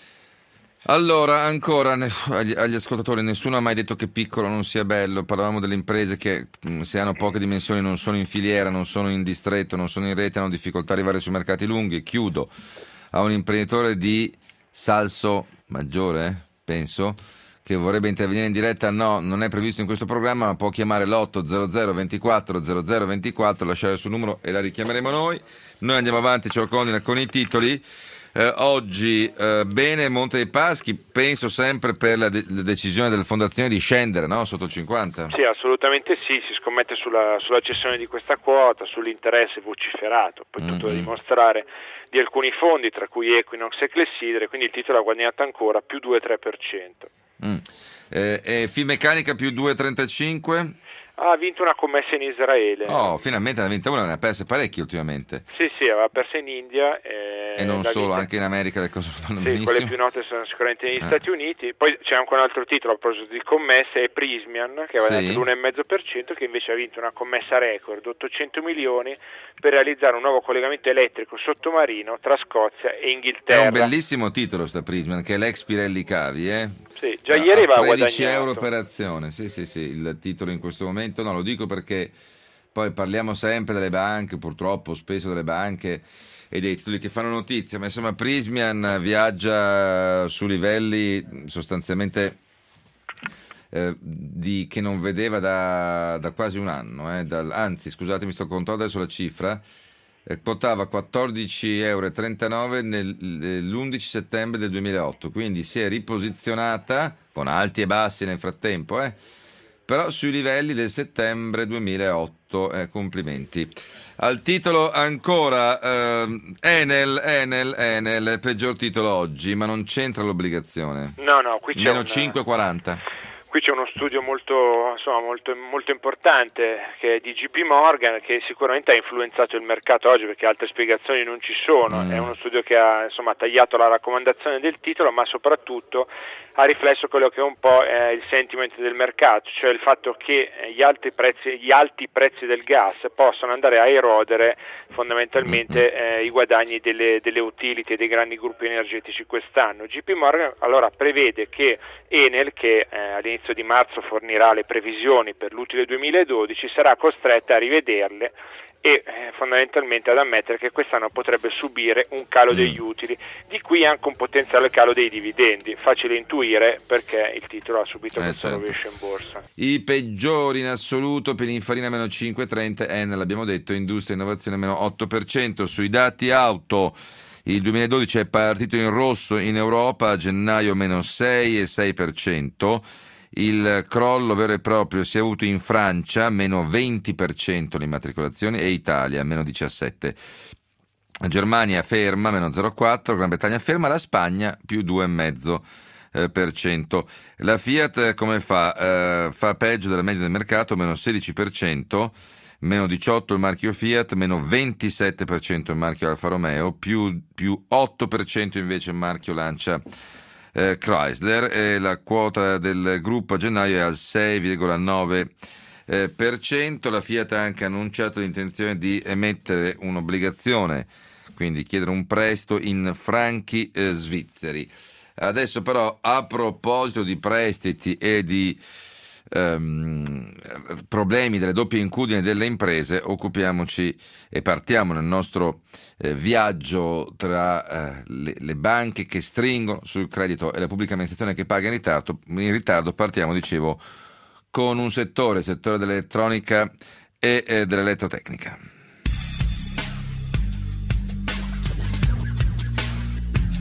Allora, ancora agli, agli ascoltatori, nessuno ha mai detto che piccolo non sia bello. Parlavamo delle imprese che se hanno poche dimensioni non sono in filiera, non sono in distretto, non sono in rete, hanno difficoltà a arrivare sui mercati lunghi. Chiudo a un imprenditore di Salso Maggiore, penso, che vorrebbe intervenire in diretta. No, non è previsto in questo programma, ma può chiamare l'otto zero zero ventiquattro zero zero ventiquattro, lasciare il suo numero e la richiameremo noi. Noi andiamo avanti, Ciorcondina, con i titoli. Eh, oggi eh, bene Monte dei Paschi, penso sempre per la, de- la decisione della fondazione di scendere, no? Sotto il cinquanta. Sì, assolutamente sì, si scommette sulla, sulla cessione di questa quota, sull'interesse vociferato, poi mm-hmm. tutto da dimostrare, di alcuni fondi, tra cui Equinox e Clessidre, quindi il titolo ha guadagnato ancora più due virgola tre per cento. Mm. Eh, eh, Finmeccanica più due virgola trentacinque. Ha vinto una commessa in Israele. Oh, finalmente ne ha vinta una, ne ha perse parecchie ultimamente. Sì, sì, aveva perso in India. E, e non solo, vinta... anche in America le cose vanno sì, benissimo. Quelle più note sono sicuramente negli eh. Stati Uniti. Poi c'è anche un altro titolo a proposito di commesse, è Prismian, che aveva dato sì. l'uno virgola cinque per cento, che invece ha vinto una commessa record, ottocento milioni, per realizzare un nuovo collegamento elettrico sottomarino tra Scozia e Inghilterra. È un bellissimo titolo sta Prismian, che è l'ex Pirelli Cavi, eh? Sì, già ieri aveva guadagnato tredici euro per azione, sì sì sì, il titolo in questo momento, no, lo dico perché poi parliamo sempre delle banche, purtroppo spesso delle banche e dei titoli che fanno notizia, ma insomma Prismian viaggia su livelli sostanzialmente eh, di, che non vedeva da, da quasi un anno, eh, dal, anzi scusatemi, sto controllando adesso la cifra. Quotava quattordici virgola trentanove euro nell'undici settembre del duemilaotto, quindi si è riposizionata con alti e bassi nel frattempo, eh, però sui livelli del settembre duemilaotto. Eh, complimenti. Al titolo ancora eh, Enel, Enel, Enel, peggior titolo oggi, ma non c'entra l'obbligazione. No, no, qui c'è meno un... cinque virgola quaranta. Qui c'è uno studio molto, insomma, molto, molto importante che è di J P Morgan, che sicuramente ha influenzato il mercato oggi perché altre spiegazioni non ci sono. Mm. È uno studio che ha insomma tagliato la raccomandazione del titolo, ma soprattutto ha riflesso quello che è un po' eh, il sentiment del mercato, cioè il fatto che gli alti prezzi, gli alti prezzi del gas possono andare a erodere fondamentalmente eh, i guadagni delle, delle utility e dei grandi gruppi energetici quest'anno. J P Morgan allora prevede che Enel, che eh, all'inizio di marzo fornirà le previsioni per l'utile duemiladodici, sarà costretta a rivederle e eh, fondamentalmente ad ammettere che quest'anno potrebbe subire un calo mm. degli utili, di qui anche un potenziale calo dei dividendi, facile intuire perché il titolo ha subito eh, questa certo. rovescio in borsa. I peggiori in assoluto: Pininfarina meno cinque virgola trenta, Enel l'abbiamo detto, Industria e Innovazione meno otto per cento. Sui dati auto il duemiladodici è partito in rosso in Europa, a gennaio meno sei virgola sei per cento. Il crollo vero e proprio si è avuto in Francia, meno venti per cento le immatricolazioni, e Italia, meno diciassette per cento. Germania ferma, meno zero virgola quattro per cento, Gran Bretagna ferma, la Spagna più due virgola cinque per cento. La Fiat come fa? Eh, fa peggio della media del mercato, meno sedici per cento, meno diciotto il marchio Fiat, meno ventisette per cento il marchio Alfa Romeo, più, più otto per cento invece il marchio Lancia Eh, Chrysler, e la quota del gruppo a gennaio è al sei virgola nove per cento. La Fiat ha anche annunciato l'intenzione di emettere un'obbligazione, quindi chiedere un prestito in franchi eh, svizzeri. Adesso però, a proposito di prestiti e di Um, problemi delle doppie incudine delle imprese, occupiamoci e partiamo nel nostro eh, viaggio tra eh, le, le banche che stringono sul credito e la pubblica amministrazione che paga in ritardo. In ritardo partiamo, dicevo, con un settore, il settore dell'elettronica e eh, dell'elettrotecnica.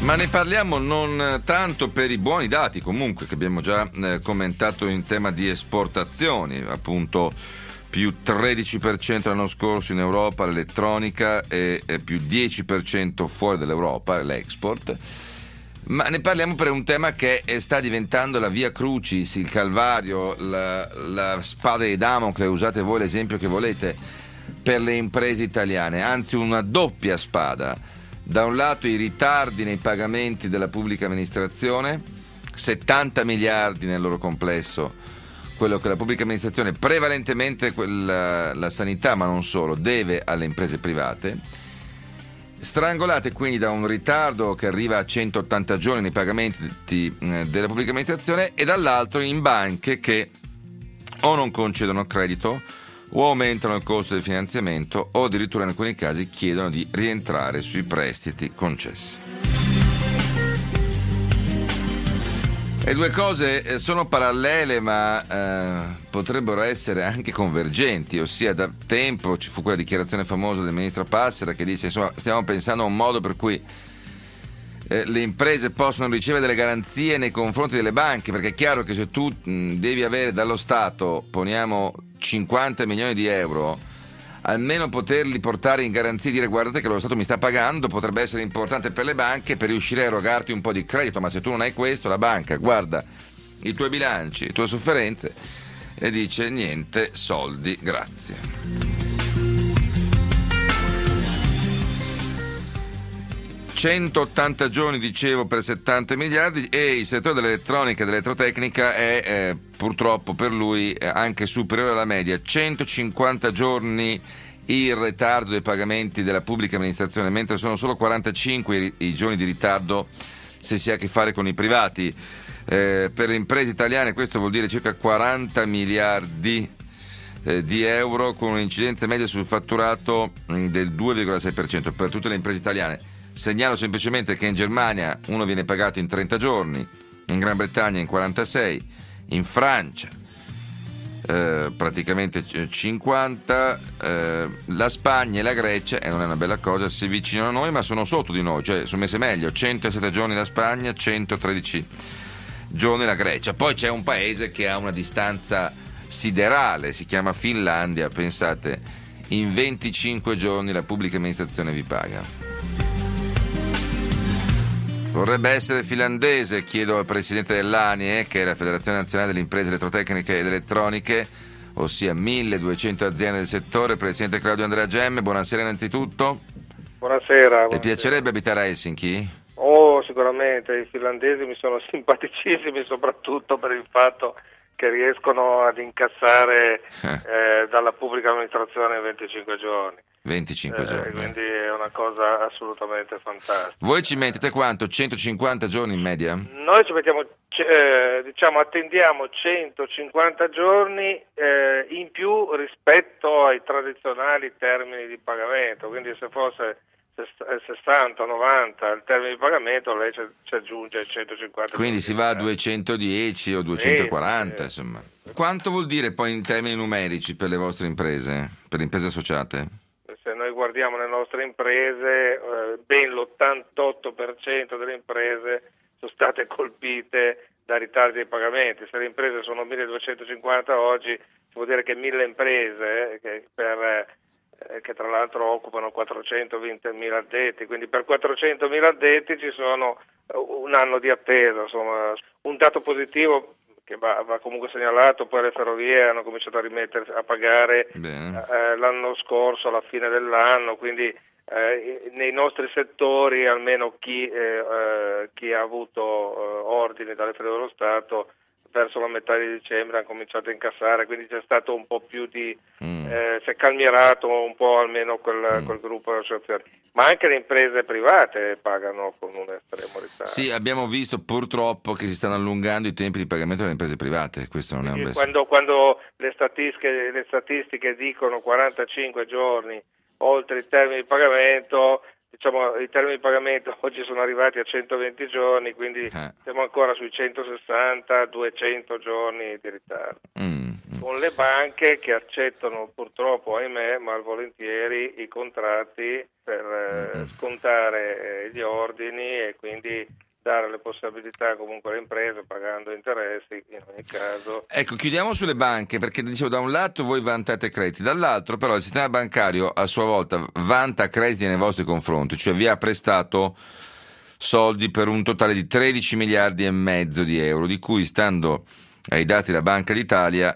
Ma ne parliamo non tanto per i buoni dati comunque che abbiamo già eh, commentato in tema di esportazioni, appunto più tredici per cento l'anno scorso in Europa l'elettronica e, e più dieci per cento fuori dall'Europa l'export, ma ne parliamo per un tema che sta diventando la via crucis, il calvario, la, la spada di Damocle, usate voi l'esempio che volete, per le imprese italiane, anzi una doppia spada. Da un lato i ritardi nei pagamenti della pubblica amministrazione, settanta miliardi nel loro complesso, quello che la pubblica amministrazione, prevalentemente quella, la sanità ma non solo, deve alle imprese private, strangolate quindi da un ritardo che arriva a centottanta giorni nei pagamenti della pubblica amministrazione, e dall'altro in banche che o non concedono credito o aumentano il costo del finanziamento o addirittura in alcuni casi chiedono di rientrare sui prestiti concessi. Le due cose sono parallele ma eh, potrebbero essere anche convergenti, ossia da tempo ci fu quella dichiarazione famosa del ministro Passera che disse insomma stiamo pensando a un modo per cui eh, le imprese possono ricevere delle garanzie nei confronti delle banche, perché è chiaro che se tu mh, devi avere dallo Stato, poniamo cinquanta milioni di euro, almeno poterli portare in garanzia e dire guardate che lo Stato mi sta pagando potrebbe essere importante per le banche per riuscire a erogarti un po' di credito, ma se tu non hai questo la banca guarda i tuoi bilanci, le tue sofferenze e dice niente soldi, grazie. centottanta giorni dicevo per settanta miliardi, e il settore dell'elettronica e dell'elettrotecnica è eh, purtroppo per lui eh, anche superiore alla media, centocinquanta giorni il ritardo dei pagamenti della pubblica amministrazione, mentre sono solo quarantacinque i, i giorni di ritardo se si ha a che fare con i privati. Eh, per le imprese italiane questo vuol dire circa quaranta miliardi eh, di euro, con un'incidenza media sul fatturato mh, del due virgola sei per cento per tutte le imprese italiane. Segnalo semplicemente che in Germania uno viene pagato in trenta giorni, in Gran Bretagna in quarantasei, in Francia eh, praticamente cinquanta, eh, la Spagna e la Grecia, e non è una bella cosa, si avvicinano a noi ma sono sotto di noi, cioè sono messe meglio, centosette giorni la Spagna, centotredici giorni la Grecia. Poi c'è un paese che ha una distanza siderale, si chiama Finlandia, pensate, in venticinque giorni la pubblica amministrazione vi paga. Vorrebbe essere finlandese, chiedo al presidente dell'A N I E, che è la Federazione Nazionale delle Imprese Elettrotecniche ed Elettroniche, ossia milleduecento aziende del settore, presidente Claudio Andrea Gemme, buonasera innanzitutto. Buonasera. Le buonasera. piacerebbe abitare a Helsinki? Oh, sicuramente, i finlandesi mi sono simpaticissimi, soprattutto per il fatto che riescono ad incassare eh, dalla pubblica amministrazione in venticinque giorni. venticinque eh, giorni. Quindi è una cosa assolutamente fantastica. Voi ci mettete quanto? centocinquanta giorni in media? Noi ci mettiamo, eh, diciamo, attendiamo centocinquanta giorni eh, in più rispetto ai tradizionali termini di pagamento, quindi se fosse sessanta novanta il termine di pagamento, lei ci, ci aggiunge centocinquanta. Quindi si va a duecentodieci o duecentoquaranta, sì, sì. insomma. Quanto vuol dire poi in termini numerici per le vostre imprese, per le imprese associate? Se noi guardiamo le nostre imprese, eh, ben l'ottantotto per cento delle imprese sono state colpite da ritardi dei pagamenti. Se le imprese sono milleduecentocinquanta oggi, vuol dire che mille imprese eh, che per eh, che tra l'altro occupano quattrocentoventimila addetti, quindi per quattrocentomila addetti ci sono un anno di attesa, insomma. Un dato positivo che va, va comunque segnalato, poi le ferrovie hanno cominciato a rimettere a pagare eh, l'anno scorso alla fine dell'anno, quindi eh, nei nostri settori almeno chi, eh, eh, chi ha avuto eh, ordini dalle Ferrovie dello Stato verso la metà di dicembre hanno cominciato a incassare, quindi c'è stato un po' più di mm. eh, si è calmierato un po' almeno quel, mm. quel gruppo di associazioni, ma anche le imprese private pagano con un estremo ritardo. Sì, abbiamo visto purtroppo che si stanno allungando i tempi di pagamento delle imprese private, questo non è un bel quando, quando le statistiche, le statistiche dicono quarantacinque giorni oltre il termine di pagamento, diciamo i termini di pagamento oggi sono arrivati a centoventi giorni, quindi eh. siamo ancora sui centosessanta duecento giorni di ritardo. Mm. con le banche che accettano purtroppo, ahimè, malvolentieri i contratti per eh, scontare eh, gli ordini e quindi dare le possibilità comunque alle imprese pagando interessi in ogni caso. Ecco, chiudiamo sulle banche, perché dicevo, da un lato voi vantate crediti, dall'altro però il sistema bancario a sua volta vanta crediti nei vostri confronti, cioè vi ha prestato soldi per un totale di tredici miliardi e mezzo di euro, di cui, stando ai dati della Banca d'Italia,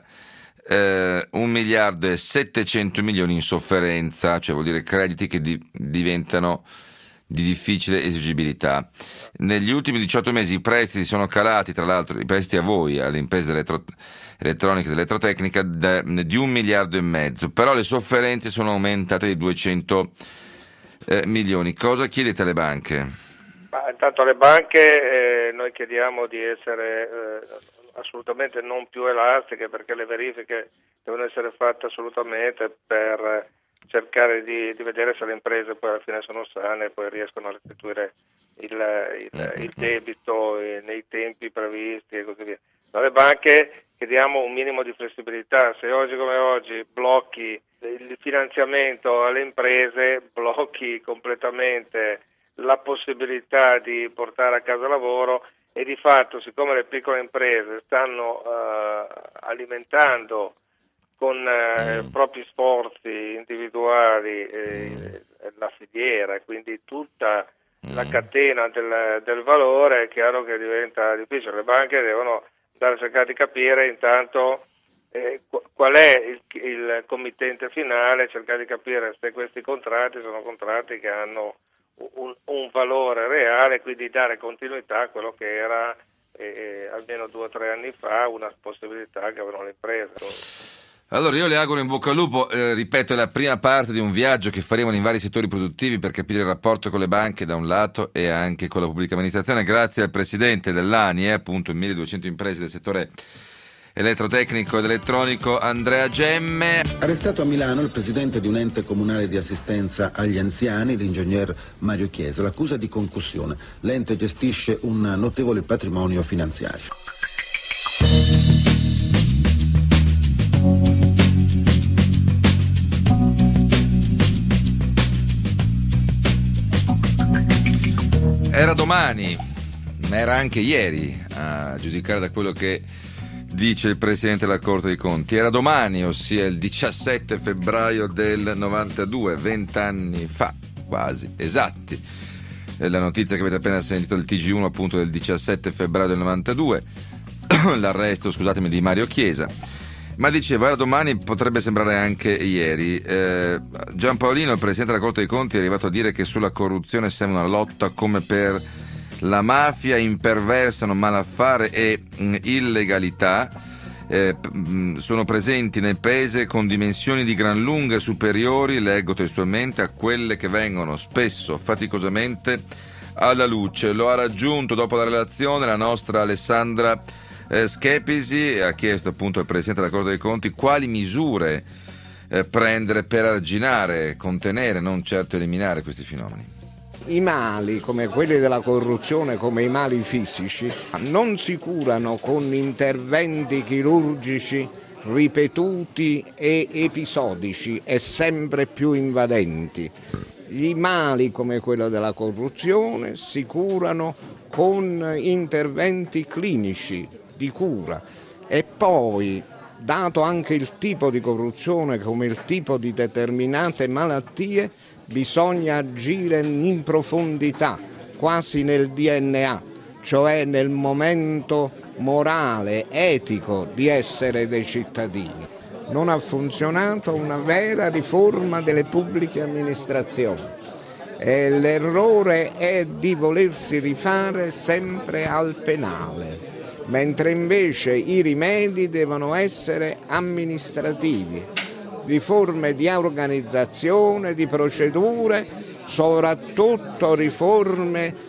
eh, un miliardo e settecento milioni in sofferenza, cioè vuol dire crediti che di- diventano di difficile esigibilità. Negli ultimi diciotto mesi i prestiti sono calati, tra l'altro i prestiti a voi, alle imprese elettro- elettroniche ed elettrotecnica, de- di un miliardo e mezzo, però le sofferenze sono aumentate di duecento eh, milioni. Cosa chiedete alle banche? Ma intanto alle banche eh, noi chiediamo di essere eh, assolutamente non più elastiche, perché le verifiche devono essere fatte assolutamente per cercare di, di vedere se le imprese poi alla fine sono sane e poi riescono a restituire il, il, il debito nei tempi previsti e così via. Alle banche chiediamo un minimo di flessibilità. Se oggi come oggi blocchi il finanziamento alle imprese, blocchi completamente la possibilità di portare a casa lavoro, e di fatto, siccome le piccole imprese stanno uh, alimentando con eh, propri sforzi individuali eh, la filiera, quindi tutta la catena del, del valore, è chiaro che diventa difficile. Le banche devono andare a cercare di capire intanto eh, qual è il, il committente finale, cercare di capire se questi contratti sono contratti che hanno un, un valore reale, quindi dare continuità a quello che era eh, almeno due o tre anni fa una possibilità che avevano le imprese. Allora io le auguro in bocca al lupo, eh, ripeto, è la prima parte di un viaggio che faremo in vari settori produttivi per capire il rapporto con le banche da un lato e anche con la pubblica amministrazione. Grazie al presidente dell'A N I E, appunto milleduecento imprese del settore elettrotecnico ed elettronico, Andrea Gemme. Arrestato a Milano il presidente di un ente comunale di assistenza agli anziani, l'ingegner Mario Chiesa. L'accusa di concussione. L'ente gestisce un notevole patrimonio finanziario. Era domani, ma era anche ieri, a giudicare da quello che dice il Presidente della Corte dei Conti. Era domani, ossia il diciassette febbraio del novantadue, vent'anni fa, quasi esatti. La notizia che avete appena sentito del T G uno, appunto, del diciassette febbraio del novantadue, l'arresto, scusatemi, di Mario Chiesa. Ma dicevo, era domani, potrebbe sembrare anche ieri. Eh, Giampaolino, il Presidente della Corte dei Conti, è arrivato a dire che sulla corruzione serve una lotta come per la mafia, imperversano malaffare e mh, illegalità. Eh, mh, sono presenti nel paese con dimensioni di gran lunga superiori, leggo testualmente, a quelle che vengono spesso faticosamente alla luce. Lo ha raggiunto dopo la relazione la nostra Alessandra eh, Schepisi, ha chiesto appunto al Presidente della Corte dei Conti quali misure eh, prendere per arginare, contenere, non certo eliminare questi fenomeni. I mali come quelli della corruzione, come i mali fisici, non si curano con interventi chirurgici ripetuti e episodici e sempre più invadenti. I mali come quello della corruzione si curano con interventi clinici di cura, e poi, dato anche il tipo di corruzione come il tipo di determinate malattie, bisogna agire in profondità, quasi nel D N A, cioè nel momento morale, etico di essere dei cittadini. Non ha funzionato una vera riforma delle pubbliche amministrazioni e l'errore è di volersi rifare sempre al penale, mentre invece i rimedi devono essere amministrativi. Riforme di organizzazione, di procedure, soprattutto riforme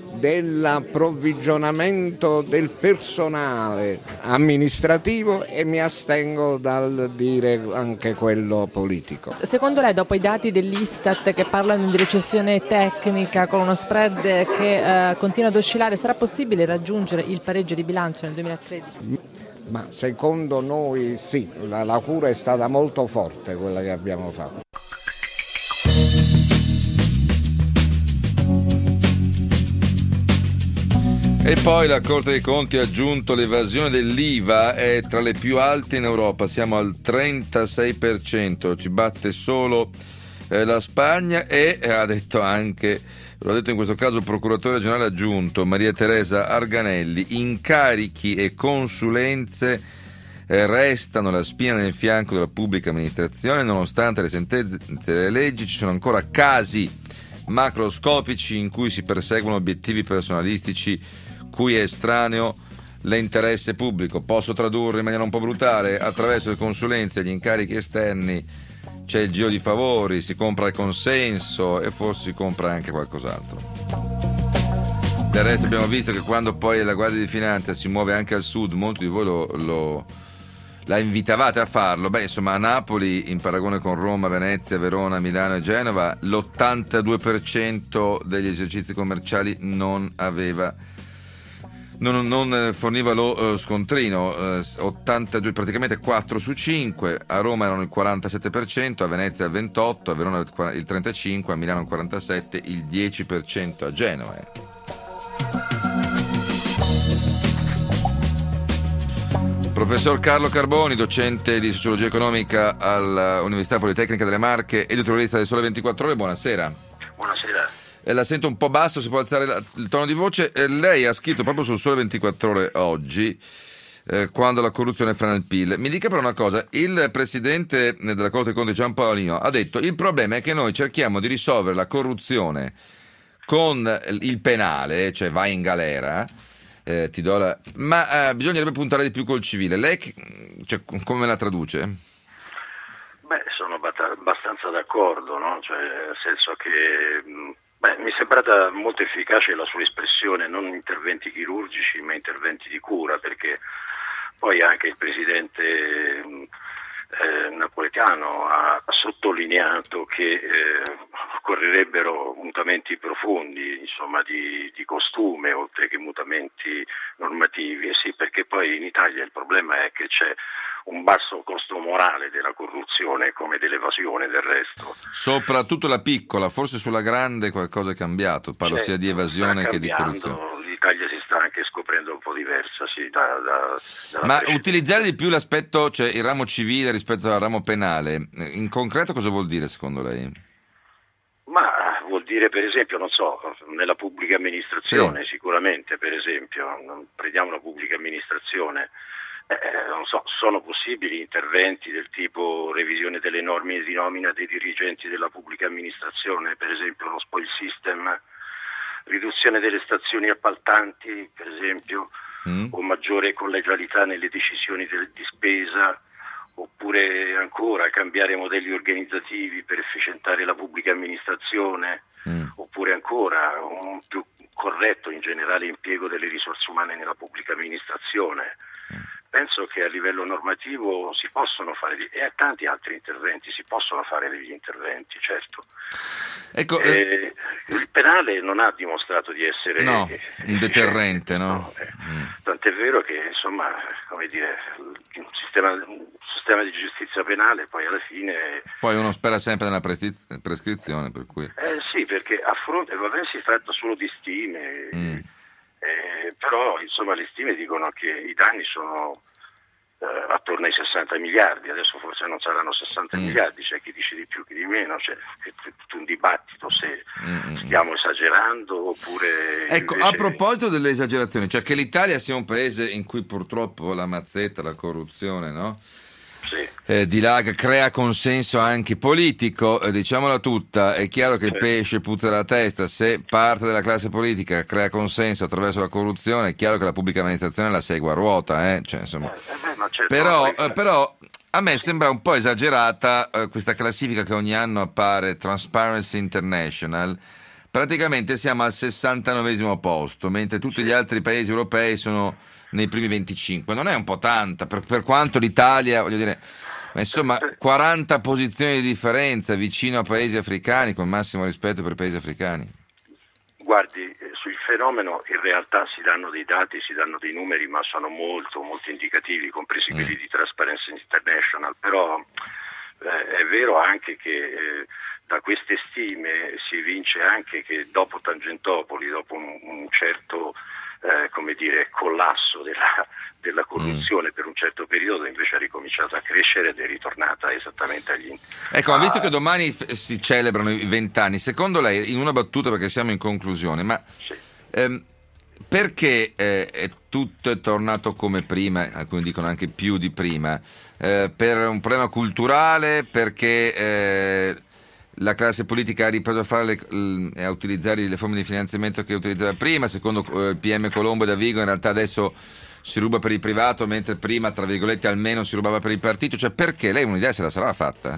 dell'approvvigionamento del personale amministrativo, e mi astengo dal dire anche quello politico. Secondo lei, dopo i dati dell'Istat che parlano di recessione tecnica con uno spread che eh, continua ad oscillare, sarà possibile raggiungere il pareggio di bilancio nel duemilatredici? Ma secondo noi sì, la, la cura è stata molto forte quella che abbiamo fatto. E poi la Corte dei Conti ha aggiunto l'evasione dell'I V A è tra le più alte in Europa, siamo al trentasei per cento, ci batte solo eh, la Spagna e eh, ha detto anche, lo ha detto in questo caso il procuratore generale aggiunto Maria Teresa Arganelli, incarichi e consulenze eh, restano la spina nel fianco della pubblica amministrazione, nonostante le sentenze delle leggi ci sono ancora casi macroscopici in cui si perseguono obiettivi personalistici cui è estraneo l'interesse pubblico. Posso tradurre in maniera un po' brutale: attraverso le consulenze e gli incarichi esterni c'è il giro di favori, si compra il consenso e forse si compra anche qualcos'altro. Del resto abbiamo visto che quando poi la Guardia di Finanza si muove anche al sud, molti di voi lo, lo la invitavate a farlo. Beh, insomma, a Napoli, in paragone con Roma, Venezia, Verona, Milano e Genova, l'ottantadue per cento degli esercizi commerciali non aveva Non, non forniva lo uh, scontrino, uh, ottantadue, praticamente quattro su cinque. A Roma erano il quarantasette per cento, a Venezia il ventotto per cento, a Verona il trentacinque per cento, a Milano il quarantasette per cento, il dieci per cento a Genova. Professor Carlo Carboni, docente di sociologia economica all'Università Politecnica delle Marche, editorialista del Sole ventiquattro Ore, buonasera. Buonasera. Eh, la sento un po' basso, si può alzare la, il tono di voce. Eh, lei ha scritto proprio sul Sole ventiquattro Ore oggi, eh, quando la corruzione frena il P I L. Mi dica però una cosa, il presidente della Corte dei Conti Giampaolino ha detto: il problema è che noi cerchiamo di risolvere la corruzione con il penale, cioè vai in galera, eh, ti do la... ma eh, bisognerebbe puntare di più col civile. Lei cioè, come la traduce? Beh, sono abbastanza d'accordo, no? Cioè, nel senso che beh, mi è sembrata molto efficace la sua espressione, non interventi chirurgici ma interventi di cura, perché poi anche il presidente eh, napoletano ha sottolineato che eh, occorrerebbero mutamenti profondi, insomma, di, di costume oltre che mutamenti normativi. Eh sì, perché poi in Italia il problema è che c'è un basso costo morale della corruzione come dell'evasione del resto. Soprattutto la piccola, forse sulla grande qualcosa è cambiato, parlo certo, sia di evasione che di corruzione. L'Italia si sta anche scoprendo un po' diversa, sì, da, da, ma utilizzare di più l'aspetto, cioè il ramo civile rispetto al ramo penale, in concreto cosa vuol dire secondo lei? Ma vuol dire, per esempio, non so, nella pubblica amministrazione, sì. Sicuramente, per esempio, prendiamo la pubblica amministrazione, Eh, non so, sono possibili interventi del tipo revisione delle norme di nomina dei dirigenti della pubblica amministrazione, per esempio lo spoil system, riduzione delle stazioni appaltanti, per esempio, mm. o maggiore collegialità nelle decisioni de- di spesa, oppure ancora cambiare modelli organizzativi per efficientare la pubblica amministrazione, mm. oppure ancora un più corretto in generale impiego delle risorse umane nella pubblica amministrazione. Mm. Penso che a livello normativo si possono fare, e a tanti altri interventi si possono fare degli interventi, certo. Ecco, eh, eh, il penale non ha dimostrato di essere no, un deterrente, no? no eh. mm. Tant'è vero che, insomma, come dire, un sistema, un sistema di giustizia penale poi alla fine... Poi uno spera sempre nella prescriz- prescrizione, per cui... Eh sì, perché a fronte, vabbè, si tratta solo di stime... Mm. Eh, però insomma le stime dicono che i danni sono eh, attorno ai sessanta miliardi, adesso forse non saranno sessanta mm. miliardi, c'è chi dice di più, chi di meno, c'è tutto un dibattito se mm. stiamo esagerando oppure... Ecco, invece... a proposito delle esagerazioni, cioè che l'Italia sia un paese in cui purtroppo la mazzetta, la corruzione, no? Sì. Eh, dilaga, crea consenso anche politico, eh, diciamola tutta, è chiaro che sì. Il pesce puzza la testa, se parte della classe politica crea consenso attraverso la corruzione, è chiaro che la pubblica amministrazione la segue a ruota, eh? Cioè, insomma. Eh, beh, ma certo, però, poi... eh, però a me sembra un po' esagerata eh, questa classifica che ogni anno appare, Transparency International. Praticamente siamo al sessantanovesimo posto, mentre tutti gli altri paesi europei sono nei primi venticinque. Non è un po' tanta, per, per quanto l'Italia, voglio dire, ma insomma, quaranta posizioni di differenza vicino a paesi africani, con massimo rispetto per i paesi africani. guardi, eh, sul fenomeno in realtà si danno dei dati, si danno dei numeri, ma sono molto molto indicativi, compresi mm. quelli di Transparency International, però eh, è vero anche che eh, da queste stime si evince anche che dopo Tangentopoli, dopo un, un certo eh, come dire, collasso della, della corruzione mm. per un certo periodo, invece ha ricominciato a crescere ed è ritornata esattamente agli... Ecco, ma visto che domani f- si celebrano i vent'anni, secondo lei, in una battuta perché siamo in conclusione, ma sì. ehm, perché eh, è tutto è tornato come prima, alcuni dicono anche più di prima, eh, per un problema culturale, perché... Eh, la classe politica ha ripreso a fare le, a utilizzare le forme di finanziamento che utilizzava prima, secondo il eh, P M Colombo da Vigo in realtà adesso si ruba per il privato, mentre prima, tra virgolette, almeno si rubava per il partito, cioè perché? Lei un'idea se la sarà fatta?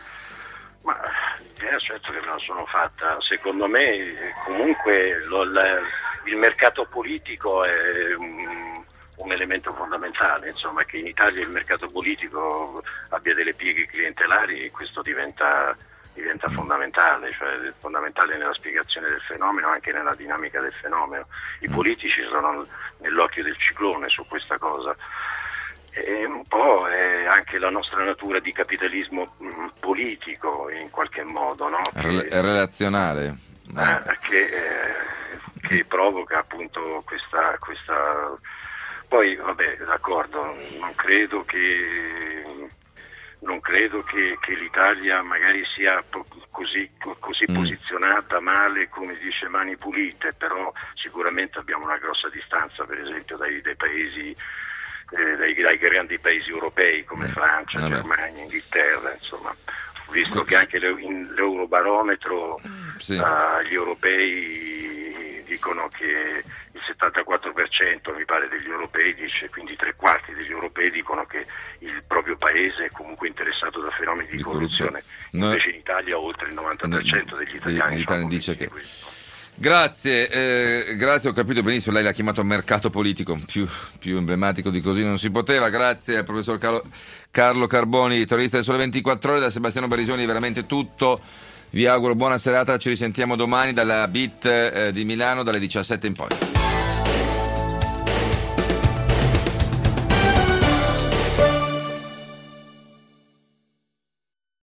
Ma l'idea certo che me la sono fatta, secondo me comunque lo, la, il mercato politico è un, un elemento fondamentale, insomma, che in Italia il mercato politico abbia delle pieghe clientelari e questo diventa... diventa fondamentale, cioè fondamentale nella spiegazione del fenomeno, anche nella dinamica del fenomeno. I politici sono nell'occhio del ciclone su questa cosa e un po' è anche la nostra natura di capitalismo mh, politico in qualche modo, no? Che, Rel- relazionale eh, che, eh, che provoca appunto questa, questa poi vabbè, d'accordo, non credo che Non credo che, che l'Italia magari sia così, così mm. posizionata male come dice Mani Pulite, però sicuramente abbiamo una grossa distanza per esempio dai, dai paesi, eh, dai, dai grandi paesi europei come mm. Francia, Vabbè. Germania, Inghilterra, insomma. Ho visto che anche in l'Eurobarometro sì. uh, gli europei dicono che il settantaquattro per cento mi pare degli europei dice, quindi tre quarti degli europei dicono che il proprio paese è comunque interessato da fenomeni di, di corruzione, corruzione. Invece no. in Italia oltre il novanta per cento no. degli italiani Gli sono dice che questo. Grazie, eh, grazie, ho capito benissimo, lei l'ha chiamato mercato politico, più, più emblematico di così non si poteva. Grazie al professor Carlo, Carlo Carboni, editorialista del Sole ventiquattro Ore, da Sebastiano Barisoni, veramente tutto. Vi auguro buona serata, ci risentiamo domani dalla B I T eh, di Milano dalle diciassette in poi.